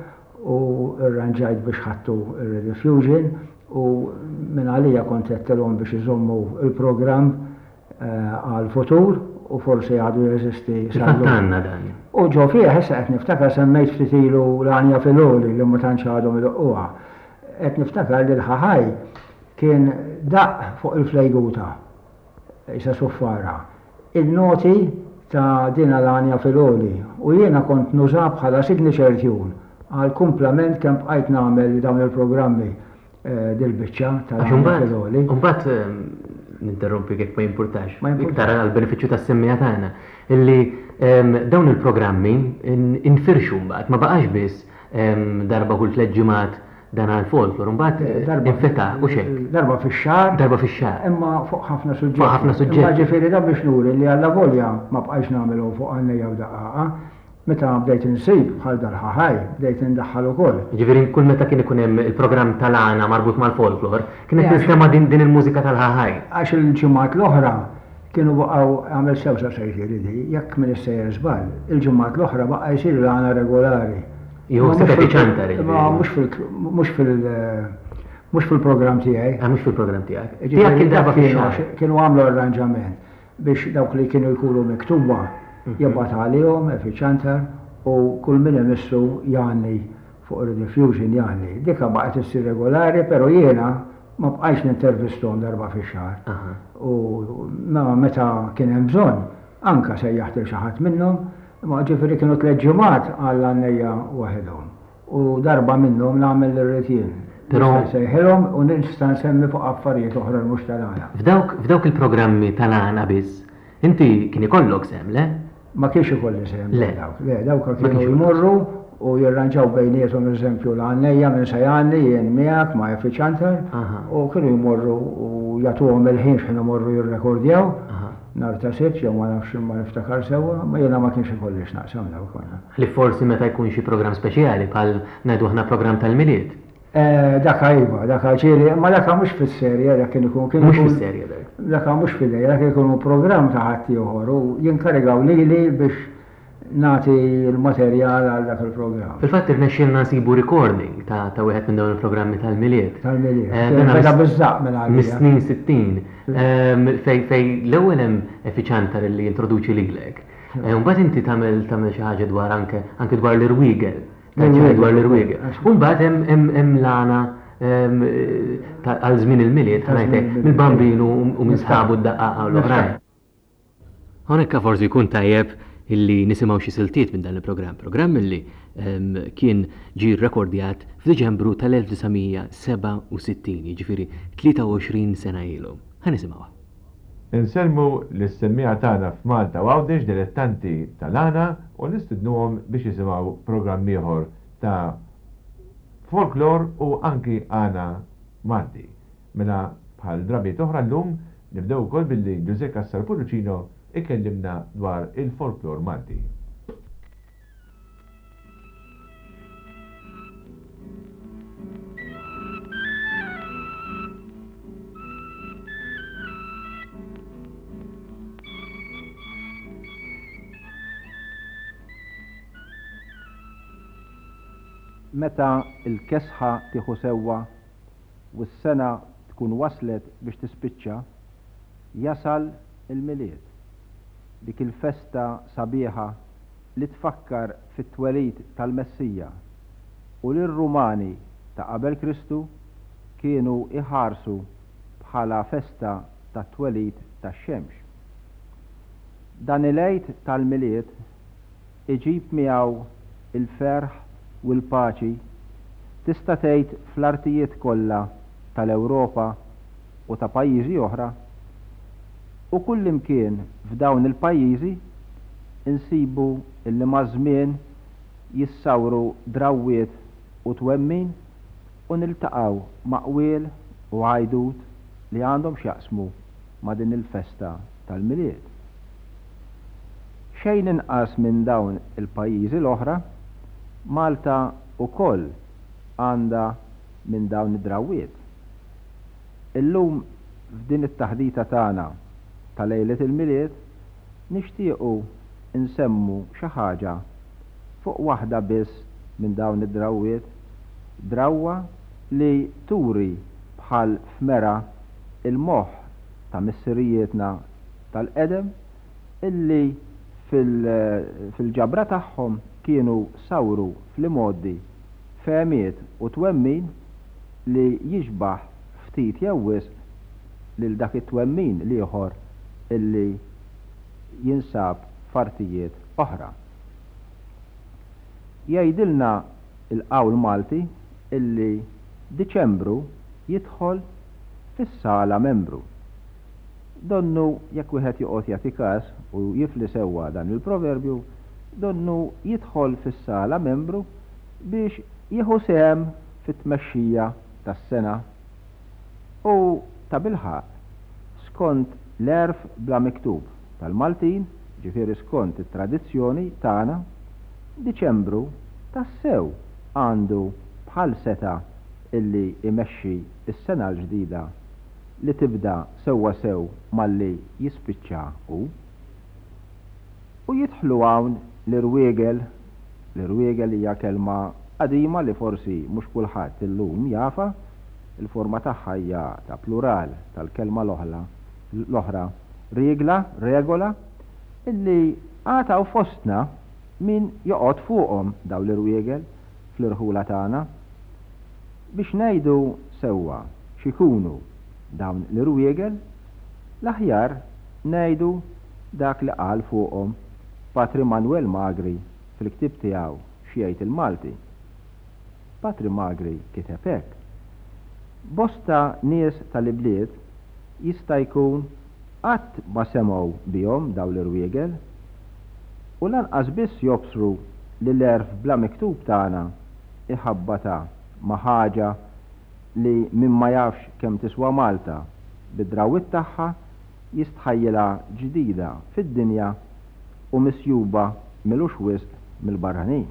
u rranġajt biex ħattu il-Radio Fusion u minn għalija kontettelhom biex iżommu il-programm għal-futur u forsi għadu jeżisti Fattanna dan. U ġo fija ħessa qed niftakar semmejt ftit ilu l-għanja fil-oli li ma tantx għadhom il-qwa. Qed niftakar li l-ħaħaj kien daq fuq il-flejguta, isa suffara. Il-noti ta' dina l-għanja fil-oli u jiena kont nuża bħala signature tune għal kumplament kemm bqajt nagħmel dawn il-programmi dil-biċċa tal-għanja fil-oli. Umbat ninterrompi kif ma jimpurtax. Iktar għal-benefiċċju tas-semmija tagħna illi dawn il-programmi infirxu mbagħad ma baqax biss darba kull 3 ġimgħat dan għal-folklor, mbagħad infetaħ u xek. Darba fix-xahar. Darba fix-xahar. Imma fuq ħafna suġġetti. Fuq ħafna suġġetti. Imma ġifieri da biex nuri li alla volja ma bqajx nagħmlu fuq għannejja u daqaqa. Meta bdejt insib bħal dal-ħaħaj, bdejt indaħħal ukoll. Ġifieri kull meta kien ikun hemm il-programm tal-għana marbut mal-folklor, kienet nistema din il-mużika tal-ħaħaj. Għax il-ġimgħat l-oħra kienu baqgħu għamel sewsa sejtieri di, jekk min issejjer żball, il-ġimgħat l-oħra baqa' jsir l-għana regolari. Mux fil-program tijaj. Mux fil-program tijaj. Tijak kien darba fil-xar. Kienu għamlu arranġament biex dawk li kienu jkunu miktuba jabbat għalihom effiċjantar u kull min emissu janni fuq Radio Fusion janni. Dika baqgħet issir regolari, pero jiena ma bqajx nintervistom darba fil-xar. U meta kien hemm bżonn anka sejjaħt il xi ħadd minnhom. Ma ġifiri kienu 3 ġimgħat għall-għannejja waħedhom. U darba minnhom nagħmel ir-ritin. Sejħilhom u nista' nsemmi fuq affarijiet oħra mhux tal-għana. F'dawk il-programmi tal-għana biss, inti kien ikollok sem, le? Ma kienx ikolli sem dawk. Le, dawk kienu jmorru u jirranġaw bejniethom eżempju l-għannejja minn sejjanni jien miegħek ma' effiċjantar u kienu jmorru u jagħtuhom il-ħin x'kienu morru jirrekordjaw. Nar ta' sitt jew ma nafx ma niftakar sewwa, ma jiena ma kienx ikollix naqsam daw konna. Li forsi meta jkun xi programm speċjali bħal ngħidu aħna programm tal-miliet. Daka iva, daka ġieli, ma daka mhux fis-serja, dak kien ikun mhux fis-serja dak. Daka mhux fidejja, dak ikun programm ta' ħadd ieħor u jinkarigaw lili biex nagħti l-materjal għal dak il-programm. Fil-fatt irnexxielna nsibu recording ta' wieħed minn dawn il-programmi tal-miliet. Tal-miliet. Beda biżżaq minn għalija. Mis-snin 60 fej l-ewwel hemm effiċjantar li jintroduċi lilek. Mbagħad inti tagħmel xi ħaġa dwar anke dwar l-irwiegel. Dwar l-irwiegel. U mbagħad hemm l-għana għal żmien il-miliet ngħidlek mill-bambinu u minn sħabu d-daqqa u l-oħrajn. Hawnhekk forsi jkun tajjeb illi nisimgħu xi siltiet minn dan il-programm. Programm illi kien ġie rrekordjat f'Diċembru tal-1967, jiġifieri 23 sena ilu. Ħanisimgħuha. Inselmu l-istemmija tagħna f'Malta u għawdex dilettanti tal-għana u nistidnuhom biex jisimgħu programm ieħor ta' folklor u anki għana Malti. Mela bħal drabiet oħra llum nibdew ukoll billi Giuseppe Cassar-Pullicino ikellimna dwar il-folklor Malti. Meta il-kesħa tieħu sewwa u s-sena tkun waslet biex tispiċċa, jasal il-miliet. Dik il-festa sabiħa li tfakkar fit-twelid tal-Messija u lir-Rumani ta' qabel Kristu kienu iħarsu bħala festa ta' twelid tax-xemx. Dan il-għid tal-miliet iġib miegħu il-ferħ u l-paċi tista' tgħid fl-artijiet kollha tal-Ewropa u ta' pajjiżi oħra u kull imkien f'dawn il-pajjiżi insibu illi maż-żmien jissawru drawwiet u twemmin u niltaqgħu maqwiel u għajdut li għandhom x'jaqsmu ma' din il-festa tal-miliet. Xejn inqas minn dawn il-pajjiżi l-oħra, Malta ukoll għandha minn dawn id-drawwiet. Illum f'din it-taħdita tagħna ta' lejlet il-miliet nixtiequ insemmu xi ħaġa fuq waħda biss minn dawn id-drawwiet, drawwa li turi bħal fmera il-moħħ ta' missirijietna tal-qedem illi fil-ġabra tagħhom kienu sawru fl-imoddi fehmiet u twemmin li jiġbaħ ftit jew wisq lil dak it-twemmin ieħor illi jinsab f'artijiet oħra. Jgħidilna il-qawl Malti illi Diċembru jidħol fis-sala membru. Donnu jekk wieħed joqgħod jagħti każ u jifli sewwa dan il-proverbju, donnu jidħol fis-sala membru biex jieħu sehem fit-tmexxija tas-sena u ta' bilħaq skont l-erf bla miktub tal-Maltin, ġifieri skont it-tradizzjoni tagħna, Diċembru tassew għandu bħal seta illi imexxi is-sena l-ġdida li tibda sewwa sew malli jispiċċa u jidħlu hawn l-irwiegel hija kelma qadima li forsi mhux kulħadd illum jafa, il-forma tagħha hija ta' plural tal-kelma l-oħra regola illi għataw fostna min joqgħod fuqhom dawn l-irwiegel fl-irħula tagħna biex ngħidu sewwa x'ikunu dawn l-irwiegel, l-aħjar ngħidu dak li qal fuqhom Patri Manuel Magri fil-ktieb tiegħu x'jgħid il-Malti. Patri Magri kiteb hekk: bosta nies tal-ibliet jista' jkun qatt ma semgħu bihom dawn l-irwiegel u lanqas biss jobsru li l-erf bla miktub tagħna iħabbata ma' ħaġa li min ma jafx kemm tiswa Malta bid-drawwiet tagħha jistħajjilha ġdida fid-dinja u misjuba milux wisq mill-barranin.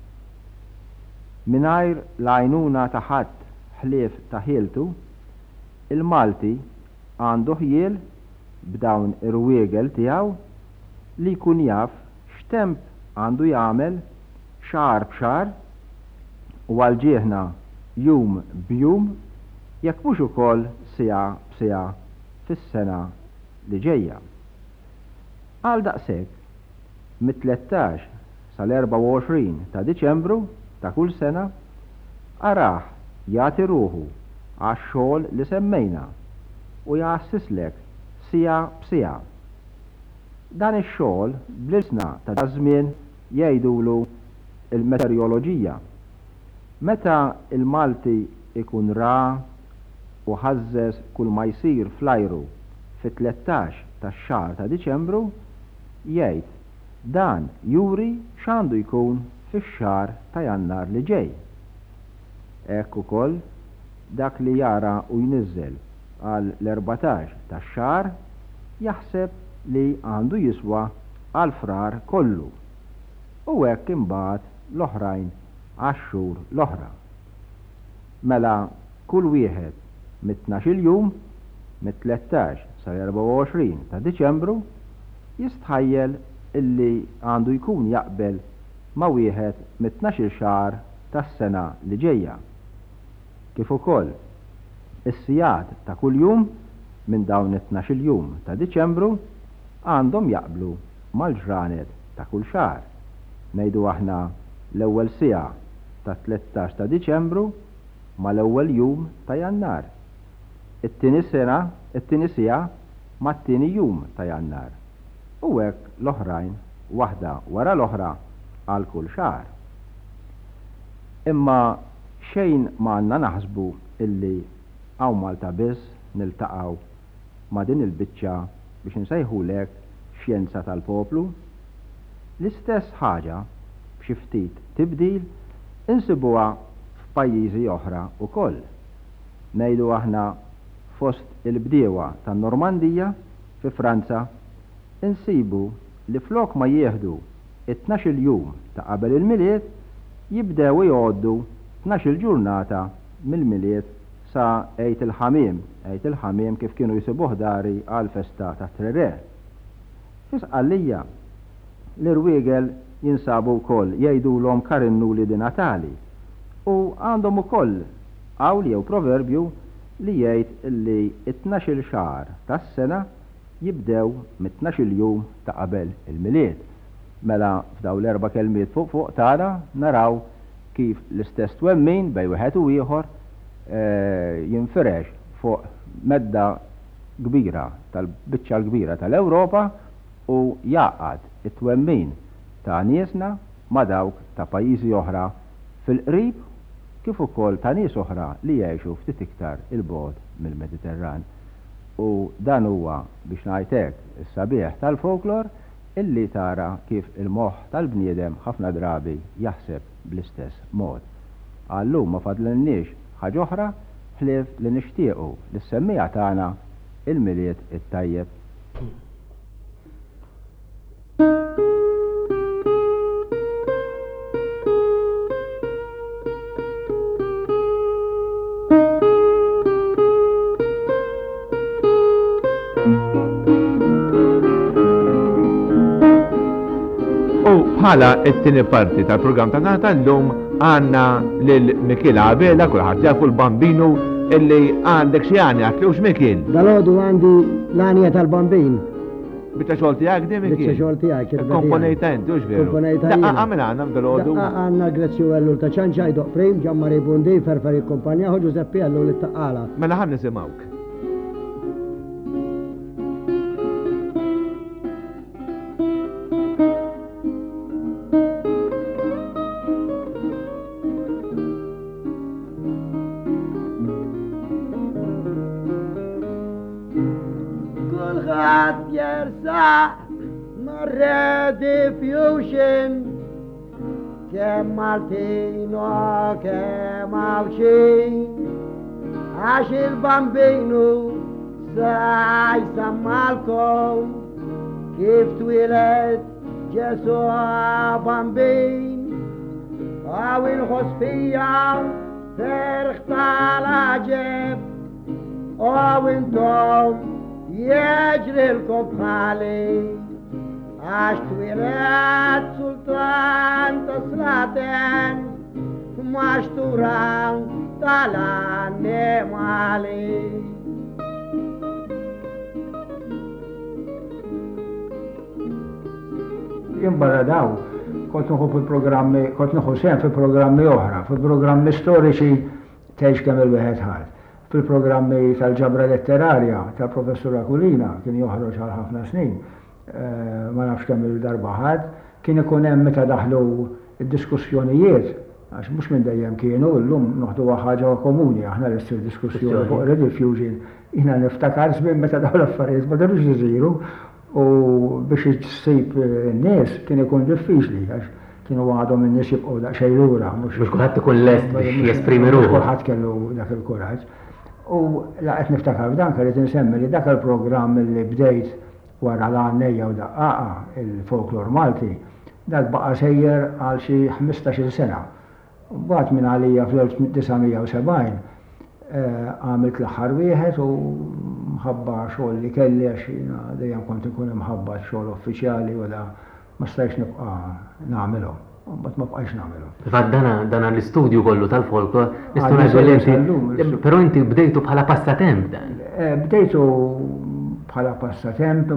Mingħajr l-għajnuna ta' ħadd ħlief ta' ħieltu, il-Malti għandu ħiel b'dawn ir-rwiegel tiegħu li jkun jaf x'temp għandu jagħmel xahar b'xahar u għal-ġieħna jum b'jum jekk mhux ukoll siegħa b'siegħa fis-sena li ġejja. Għal daqshekk mit-13 sal-24 ta' Diċembru ta' kull sena araħ jagħti ruħu għax-xogħol li semmejna u jgħassislek siegħa b'siegħa. Dan ix-xogħol bl-isna ta' żmien jgħidulu il-meteoroloġija. Meta il-Malti ikun ra u ħażżes kull ma jsir fl-ajru fit-13 tax-xahar ta' Diċembru, jgħid dan juri x'għandu jkun fix-xahar ta' Jannar li ġej. Hekk ukoll dak li jara u jniżżel għal l-14 tax-xahar jaħseb li għandu jiswa għal frar kollu u hekk imbagħad l-oħrajn għax-xhur l-oħra. Mela kull wieħed mit-12 jum mit-13 sa 24 ta' Diċembru jistħajjel illi għandu jkun jaqbel ma' wieħed mit-12 xahar tas-sena li ġejja. Kif ukoll is-sigħat ta' kull jum minn dawn it-12 jum ta' Diċembru għandhom jaqblu mal-ġranet ta' kull xahar. Ngħidu aħna l-ewwel sigħa ta' 13 ta' Diċembru mal-ewwel jum ta' Jannar. It-tieni sigħa mat-tieni jum ta' Jannar. U hekk l-oħrajn waħda wara l-oħra għal kull xahar. Imma xejn ma għandna naħsbu illi hawn Malta biss niltaqgħu ma' din il-biċċa biex nsejħulek xjenza tal-poplu. L-istess ħaġa b'xi ftit tibdil insibuha f'pajjiżi oħra wkoll. Ngħidu aħna fost il-bdiewa tan-Normandija fi Franza insibu li flok ma jieħdu 12 jum ta' qabel il-miliet jibdew jgħoddu 12 ġurnata mill-miliet sa Għejt il-Ħamiem kif kienu jisibuh dari għal festa ta' Trere. Fisqallija l-irwiegel jinsabu wkoll jgħidulhom Karinnuli di Natali. U għandhom ukoll hawn jew proverbju li jgħid li 12 xahar tas-sena jibdew mit-12 jum ta' qabel il-miliet. Mela f'daw l-4 kelmiet fuq tara naraw kif l-istess twemmin bej wieħed u ieħor jinfirex fuq medda kbira tal-biċċa l-kbira tal-Ewropa u jaqgħad it-twemmin ta' niesna ma' dawk ta' pajjiżi oħra fil-qrib kif ukoll ta' nies oħra li jgħixu ftit iktar il-bogħod mill-Mediterran. U dan huwa biex ngħidlek is-sabiħ tal-folklor illi tara kif il-moħħ tal-bniedem ħafna drabi jaħseb bl-istess mod. Allum ma fadlenniex ħaġa oħra ħlief li nixtiequ lis-semmija tagħna il-miliet it-tajjeb. Bħala it-tieni parti tal-programm ta' nata l-lum għanna lil Mikil Abela, kulħadd jafu l-bambinu illi għandek xi għani għatlu x'Mikil. Dalodu għandi l-għanija tal-bambin. Bitta xogħol tiegħek di Mikil? Bitta xogħol tiegħek. Komponejta inti u x'veru? Komponejta jiena. Għamela għandna dalodu. Għandna Grazzjuellu ta' ċanċa jdoq frejm, Ġammari Bundi, Ferferi kompanjaħu, Giuseppe Allu li taqqala. Mela ħan nisimgħuk. Kem Martino, kem Alcin, għax il-bambinu saj sammalkom, kif twilet ġesu bambin, għaw il-ħosfija ferħ tal-ħagġeb, għaw intom jieġrilkom bħali. Għax twilet sultan ta' slaten, maċturan tal-annimali. Imbarra daw, kont nħu fil-programmi, kont nħu sen fil-programmi oħra, fil-programmi storiċi teħx kemm il-wieħed ħal. Fil-programmi tal-ġabra letterarja tal-professur Akulina kien joħroġ għal ħafna snin. Ma nafx kemm il-darba ħadd, kien ikun hemm meta daħlu id-diskussjonijiet, għax mhux minn dejjem kienu, llum noħduha ħaġa komuni aħna li ssir diskussjoni fuq Radio Fusion. Jiena niftakar żmien meta dawn l-affarijiet ma darux iżiru u biex issib n-nies kien ikun diffiċli għax kienu għadhom in-nies jibqgħu daqsxejn lura. Mhux kulħadd ikun lest biex jesprimi ruħu. Kulħadd kellu dak il-kuraġġ. U laqgħet niftakar f'dan kelli insemmi li dak il-programm li bdejt wara l-għannejja u daqqaqa il-folklor Malti, dak baqa sejjer għal xi 15 sena. Mbagħad minn għalija fl-1970 għamilt l-aħħar wieħed u mħabba xogħol li kelli għax dejjem kont ikun imħabba xogħol uffiċjali u da ma stajx nibqa' nagħmilhom. Mbagħad ma bqajx nagħmilhom. Fad dan l-istudju kollu tal-folklor nistgħu ngħidu però inti bdejtu bħala passatemp dan. Bdejtu bħala passatemp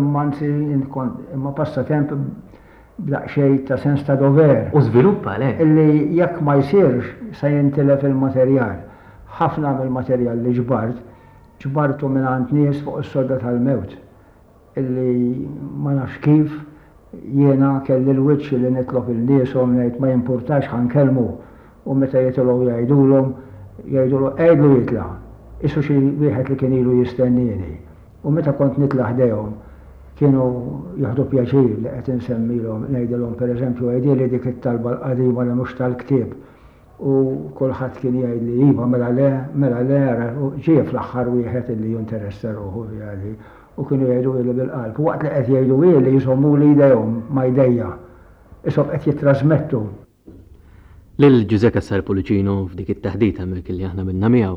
imma passatemp b'daqsxejn ta' sens ta' dover. U żviluppa lek. Illi jekk ma jsirx se jintilef il-materjal. Ħafna mill-materjal li ġbartu mingħand nies fuq is-sodda tal-mewt. Illi ma nafx kif jiena kelli l-wiċċ li nitlob il-nieshom ngħid ma jimpurtax ħankellmu u meta jitilgħu jgħidulhom għejdlu jitla'. Isu xi wieħed li kien ilu jistennieni. U meta kont nitla' ħdejhom kienu jaħdu pjaċir li qed insemmilhom ngħidilhom pereżempju għajdieli dik it-talba l-qadima li mhux tal-ktieb. U kulħadd kien jgħidli iva mela le ġie fl-aħħar wieħed illi jinteressa ruħu jgħidli u kienu jgħidu li bil-qalb. Waqt li qed jgħidu li jisommu li jdejhom ma jdejja. Ishom qed jittrażmettu. Lil Giuseppe Sarpulicino f'dik it-taħdita hemmhekk li aħna minna miegħu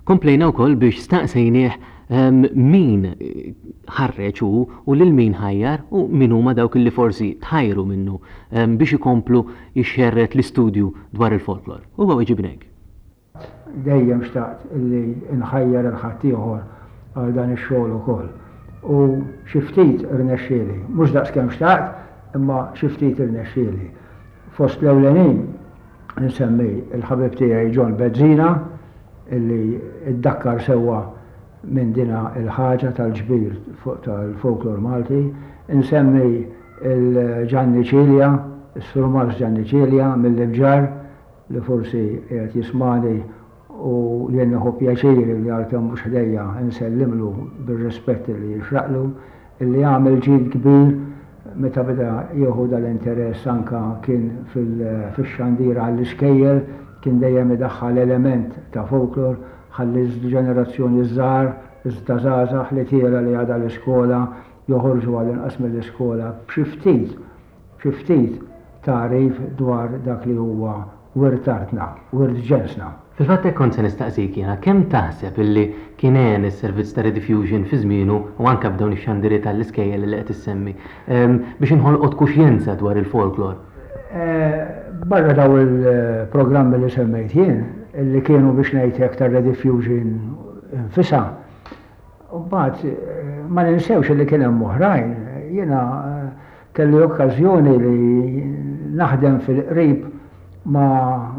komplejna wkoll biex staqsejnieh min ħarreġ u lil min ħajjar u min huma dawk li forsi tħajru minnu biex ikomplu jixxerret l-istudju dwar il-folklor. Huwa weġibnek. Dejjem xtaqt illi nħajjar il-ħadd ieħor għal dan ix-xogħol ukoll. U xi ftit irnexxieli, mhux daqskemm xtaqt, imma xi ftit irnexxieli. Fost l-ewlenin nsemmi il-ħabib tiegħi John Bezzina illi iddakkar sewwa minn dina il-ħaġa tal-ġbir tal-folklor Malti, nsemmi il-Gianni Cilja, il-Sur Mars Gianni Cilja mill-Ibġar li forsi qed jismani u li jenneħu pjaċiri li għalkemm mhux ħdejja nsellimlu bir-rispett li jixraqlu, illi għamel ġid kbir meta beda jieħu dal-interess anka kien fix-xandira għall-iskejjel, kien dejjem idaħħal element ta' folklor, ħalli ġenerazzjoni żgħar, iż-żgħażagħ li tiela li għadha l-iskola joħorġu għall-inqas mill-iskola b'xi ftit tarif dwar dak li huwa wirt artna, wirt ġensna. Fil-fatt hekk kont se nistaqsik jiena kemm taħseb illi kien hemm is-servizz ta' rediffusion fi żmienu u anke b'dawn ix-xandiri tal-iskejjel li qed issemmi biex inħolqot kuxjenza dwar il-folklor. Barra daw il-programmi li semmejt jien illi kienu biex ngħid hekk ta' rediffusion infisa. U mbagħad ma ninsewx illi kien hemm oħrajn, jiena kelli okkażjoni li naħdem fil-qrib ma'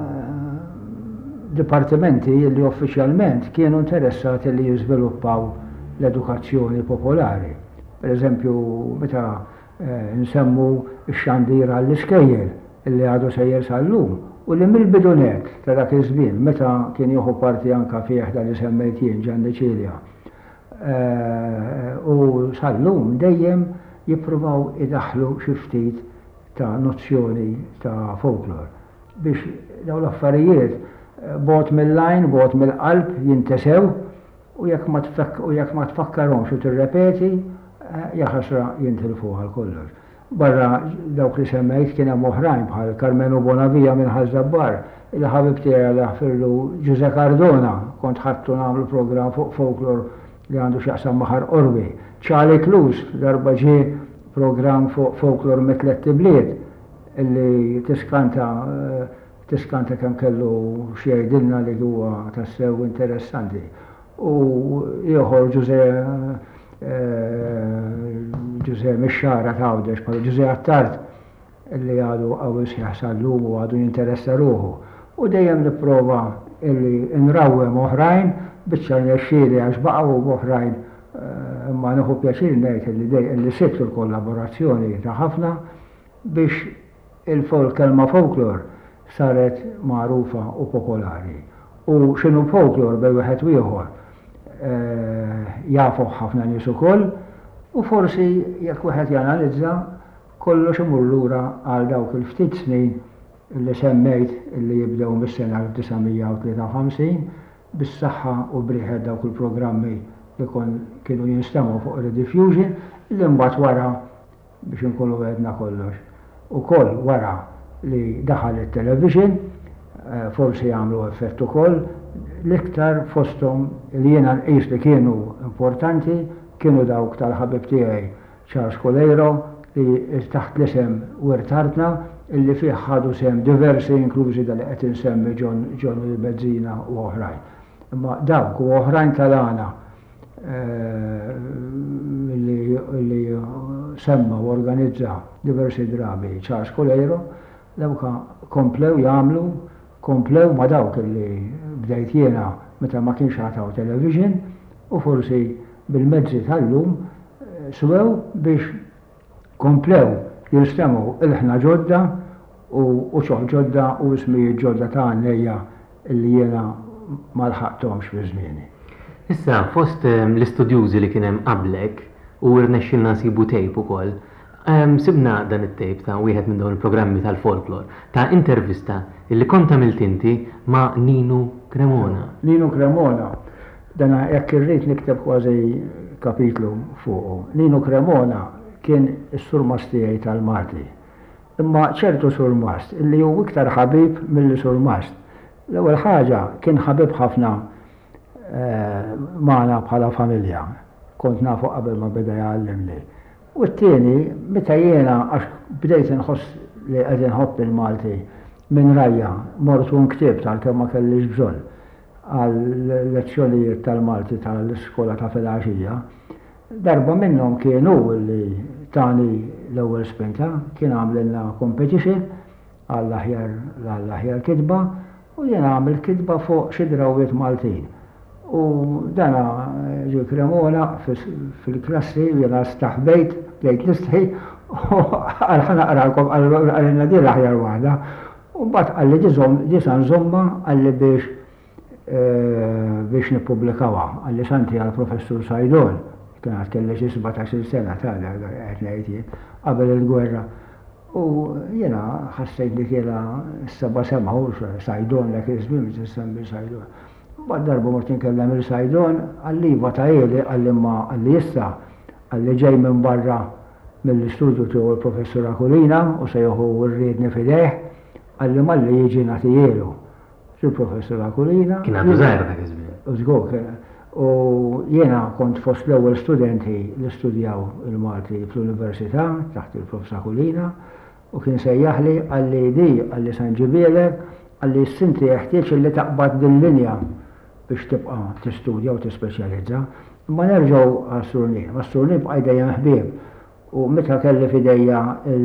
dipartimenti li uffiċjalment kienu interessati li jiżviluppaw l-edukazzjoni popolari. Per eżempju, meta nsemmu x-xandira għall-iskejjel illi għadu sejjer sal-lum u li mill-bidunet ta' dak iż-żmien meta kien jieħu parti anka fih dan li semmejt jien Gianni Cilja. U sal-lum dejjem jippruvaw idaħħlu xi ftit ta' nozzjoni ta' folklor biex dawn l-affarijiet bot mill-lajn, bot mill-qalb jintesew u jekk ma tfakkarhomx u tirrepeti jaħasra jintilfu għal kollox. Barra dawk li semmejt kien hemm oħrajn bħal Carmenu Bonavija minn Ħażabbar, il-ħabib tiegħi li ħafirlu Giuseppe Cardona, kont ħadtu nagħmlu programm fuq folklor li għandu x'jaqsam maħar Orbi. Charlie Clues darba ġie programm fuq folklor mitlet tibliet illi tiskanta kemm kellu xi jgħidilna li huwa tassew interessanti. U ieħor Ġuse Mixxara Tawdex, bħal Ġuse Attart illi għadu għawis jaħsallum u għadu jinteressa ruħu. U dejjem nipprova illi nrawwem oħrajn biċċa nexxieli għax baqgħu oħrajn imma nieħu pjaċir ngħid illi sibtu l-kollaborazzjoni ta' ħafna biex il-kelma folklor saret magħrufa u popolari. U x'inhu folklor bej wieħed u ieħor jafu ħafna nies ukoll u forsi jekk wieħed janalizza kollox imur lura għal dawk il-ftit snin illi semmejt illi jibdew mis-sena 1953 bis-saħħa u brieħed dawk il-programmi li kienu jinstemaw fuq rediffusion illi mbagħad wara biex inkunu għedna kollox. Ukoll wara li daħal it-television forsi jagħmlu effett ukoll l-iktar fosthom li jiena nqis li kienu importanti kienu dawk tal-ħabib tiegħi Charles Colero li taħt l-isem Wirt Artna illi fih ħadu sem diversi inklużi dal qed insemmi John Bezzina u oħrajn. Imma dawk u oħrajn tal-għana li semma u organizza diversi drabi Charles Colero dawka komplew jagħmlu komplew ma dawk li bdejt jiena meta ma kienx għataw television u forsi bil-mezzi tal-lum swew biex komplew jinstemaw il-ħna ġodda u ċoħ ġodda u ismijiet ġodda ta' għannejja illi jiena ma lħaqthomx fi żmieni. Issa fost l-istudjużi li kien hemm qablek u rnexxilna nsibu tejp ukoll. Sibna dan it-tejp ta' wieħed minn dawn il-programmi tal-folklor ta' intervista illi kont għamilt inti ma' Nino Cremona. Nino Cremona, dana jekk irrid nikteb kważi kapitlu fuqu. Nino Cremona kien is-surmast tiegħi tal-Malti. Imma ċertu surmast illi hu iktar ħabib milli surmast. L-ewwel ħaġa kien ħabib ħafna maħna bħala familja. Kont nafu qabel ma beda jgħallimni. U t-tieni, meta jiena għax bdejt nħoss li qed inħobb il-Malti minn rajja, mort u nktibt għalkemm ma kellix bżonn għal lezzjonijiet tal-Malti tal-iskola ta' filgħaxija. Darba minnhom kienu li tani l-ewwel spinta, kien għamlilna competition għall-aħjar kitba u jiena għamil kitba fuq xi drawwiet Maltin. U dana ġi Cremona fil-klassi jiena staħbejt, bdejt nistħi u għalħana għaralkom għalina di l-aħjar waħda. U mbagħad għalli disan zomma għalli biex nippubblikawa, għalli santi għal-professur Sajdon, kien għad kelli 17 sena tagħna qed ngħid qabel il-gwerra. U jiena ħassejt li kiena s-seba semħu Sajdon dak iż-żmien biex issemmi Sajdon. Bad darba mort inkellem il-Sajdon għalliva ta' jeli għalli issa għalli ġej minn barra mill-istudju tiegħu il-professur Akulina u se jieħu rriedni fidejh għalli malli jiġi nagħti jelu. Il-professur Akulina. Kien għandu żgħar dak iż-żmien. U jiena kont fost l-ewwel studenti li studjaw il-Malti fl-Università taħt il-professur Akulina u kien sejjaħli għalli għalli sanġibielek għalli s-sinti jeħtieġ li taqbad din-linja biex tibqa' tistudja u tispeċjalizza. Ma nerġgħu għas-Surni. Għas-Surni bqa' dejjem ħbieb. U meta kelli f'idejja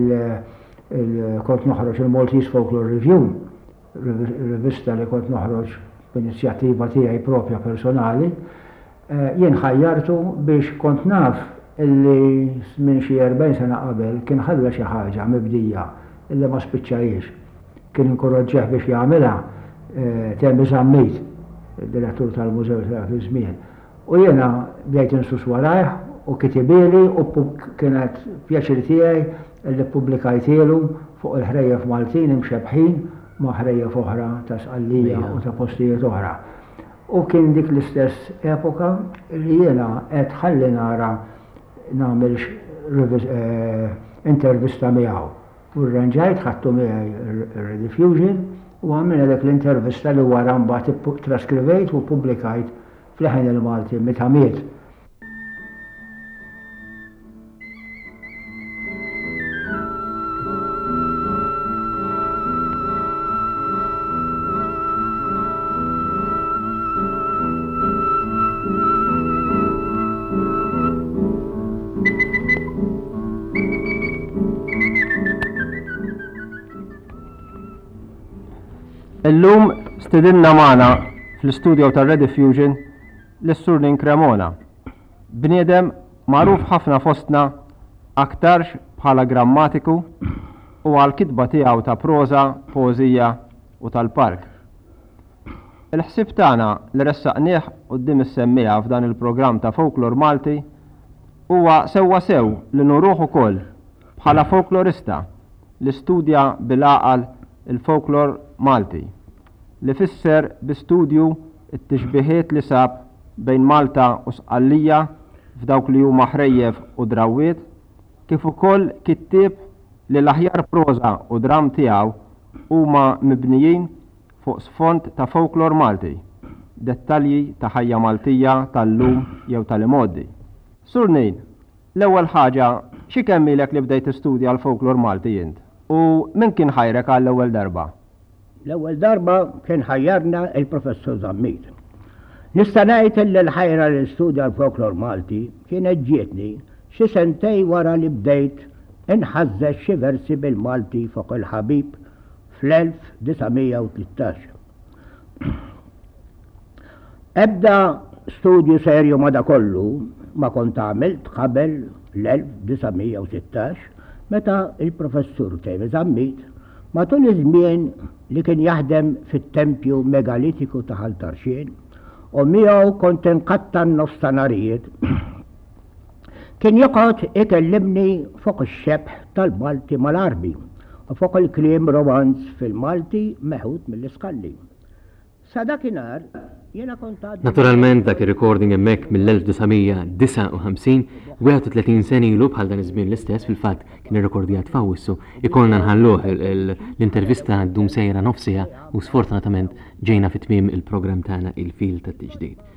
kont noħroġ il-Maltese Folklore Review, rivista li kont noħroġ b'inizjattiva tiegħi propja personali, jien ħajjartu biex kont naf illi minn xi 40 sena qabel kien ħalla xi ħaġa mibdija illi ma spiċċajiex. Kien inkoraġġjah biex jagħmilha Temmi Żammit, id-direttur tal-mużew ta' iż-żmien. U jiena bdejt insus warajh u kitibieli u kienet pjaċir tiegħi li ppubblikajtielu fuq il-ħrejjef Maltin imxebħin ma' ħrejjef oħra ta' Sqallija u ta' postijiet oħra. U kien dik l-istess epoka li jiena qed ħalli nara nagħmel intervista miegħu. U rranġajt ħadtu miegħi Rediffusion u għamilna dak l-intervista li wara mbagħad traskrivejt u pubblikajt fl-ħin il-Malti meta miet. Illum stedinna magħna fl-istudju ta' Rediffusion l-Surnin Cremona. Bniedem magħruf ħafna fostna aktarx bħala grammatiku u għal-kitba tiegħu ta' proża, poeżija u tal-park. Il-ħsieb tagħna li ressaqnieh quddiem is-semmija f'dan il-programm ta' Folklore Malti huwa sewwa sew li nuruh ukoll bħala folklorista li studja bil-għaqal il-folklore Malti li fisser bi studju it-tixbiħiet li sab bejn Malta u Sqallija f'dawk li huma ħrejjef u drawwiet kif ukoll kittieb li l-aħjar proża u dram tiegħu huma mibnijin fuq sfond ta' folklore Malti, dettalji ta' ħajja Maltija tal-lum jew tal-imoddi. Surnin, l-ewwel ħaġa xi kemmilek li bdejt tistudja l-folklore Malti int? U min kien ħajrek għall-ewwel darba? L-ewwel darba kien ħajjarna il-professur Żammit. Nista' ngħid li l-ħajra li studja l-folklore Malti kienet ġietni xi sentej wara li bdejt inħażżeġ xi versi bil-Malti fuq il-ħabib fl-1913. Ebda studju serju ma dakollu ma kont għamilt qabel l-1916 meta il-professur Temmi Żammit matul iż-żmien li kien jaħdem fit-tempju megalitiku ta' Ħaltarxien u miegħu kont inqatta' n-nofstanarijiet kien joqgħod ikellimni fuq ix-xebħ tal-Malti mal-Arbi u fuq il-kliem romanz fil-Malti meħud mill-Isqalli. Sa dakinhar jiena kont naturalment dak ir-recording hemmhekk mill-1959 31 sen ilu bħal dan iż-żmien l-istess fil-fatt kien irrekordjat f'Awwissu ikollna nħalluh l-intervista ddum sejra nofsija u sfortunatament ġejna fit-tmiem il-programm tagħna il-fil tat-tiġdid.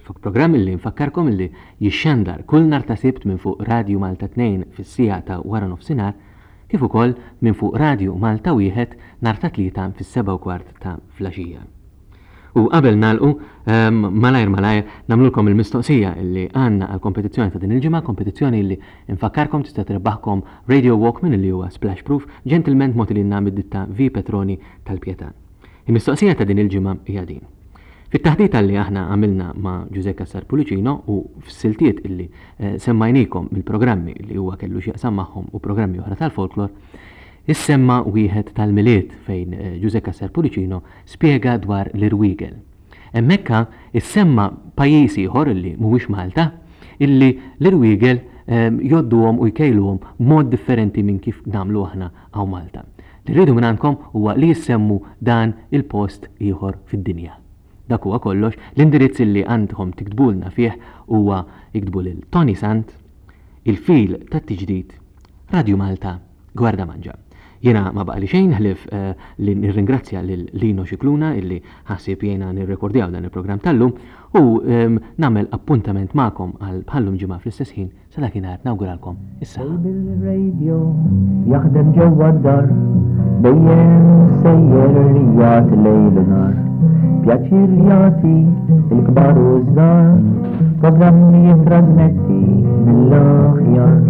Programm li nfakkarkom li jixxandar kull nar ta' sibt minn fuq Radio Malta 2 fis-sija ta' wara nofsinhar, kif ukoll minn fuq Radio Malta 1 nar ta' tlieta fis-7:15 ta' flaxija. U qabel nagħlqu malajr nagħmlulkom il-mistoqsija li għandna għal kompetizzjoni ta' din il-ġimgħa, kompetizzjoni li nfakkarkom tista' tirbaħkom Radio Walkman li huwa splash proof, ġentilment motililna mid-ditta V Petroni tal-Pjetan. Il-mistoqsija ta' din il-ġimgħa hija din. Fit-taħdita li aħna għamilna ma' Giuseppe Cassar Pulicino u f'siltiet illi semmajnikom mill-programmi li huwa kellu x'jaqsam magħhom u programmi oħra tal-folklor, issemma wieħed tal-miliet fejn Giuseppe Cassar Pulicino spjega dwar l-irwigel. Hemmhekk issemma pajjiż ieħor illi mhuwiex Malta illi l-irwigel jodduhom u jkejluhom mod differenti minn kif nagħmlu aħna hawn Malta. Li rridu minn għandkom huwa li jissemmu dan il-post ieħor fid-dinja. Dak huwa kollox, l-indirizz li għandhom tiktbulna fih huwa jiktbu lil Tony Sant, il-fil tat-tiġdid, Radio Malta, Gwarda Manġa. Jiena ma baqali xejn ħlif li nirringrazzja lil Lino Xikluna illi ħassib jiena nirrekordjaw dan il-programm tal-lum u nagħmel appuntament magħkom għal bħallum ġimgħa fl-istess ħin sa dakinhar nawguralkom issa. bil-radio jaħdem ġewwa d-dar dejjem sejjer rijat lejl u nar. Pjaċir jagħti il-kbar u żgħar, programmi jittrasmetti mill-aħjar.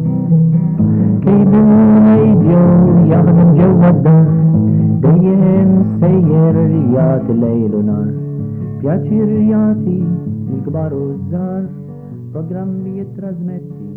Radio jaħdem ġewwa d-dar dejjem sejjer rijat lejl u nar. Pjaċir jagħti il-kbar u żgħar, programmi jittrasmetti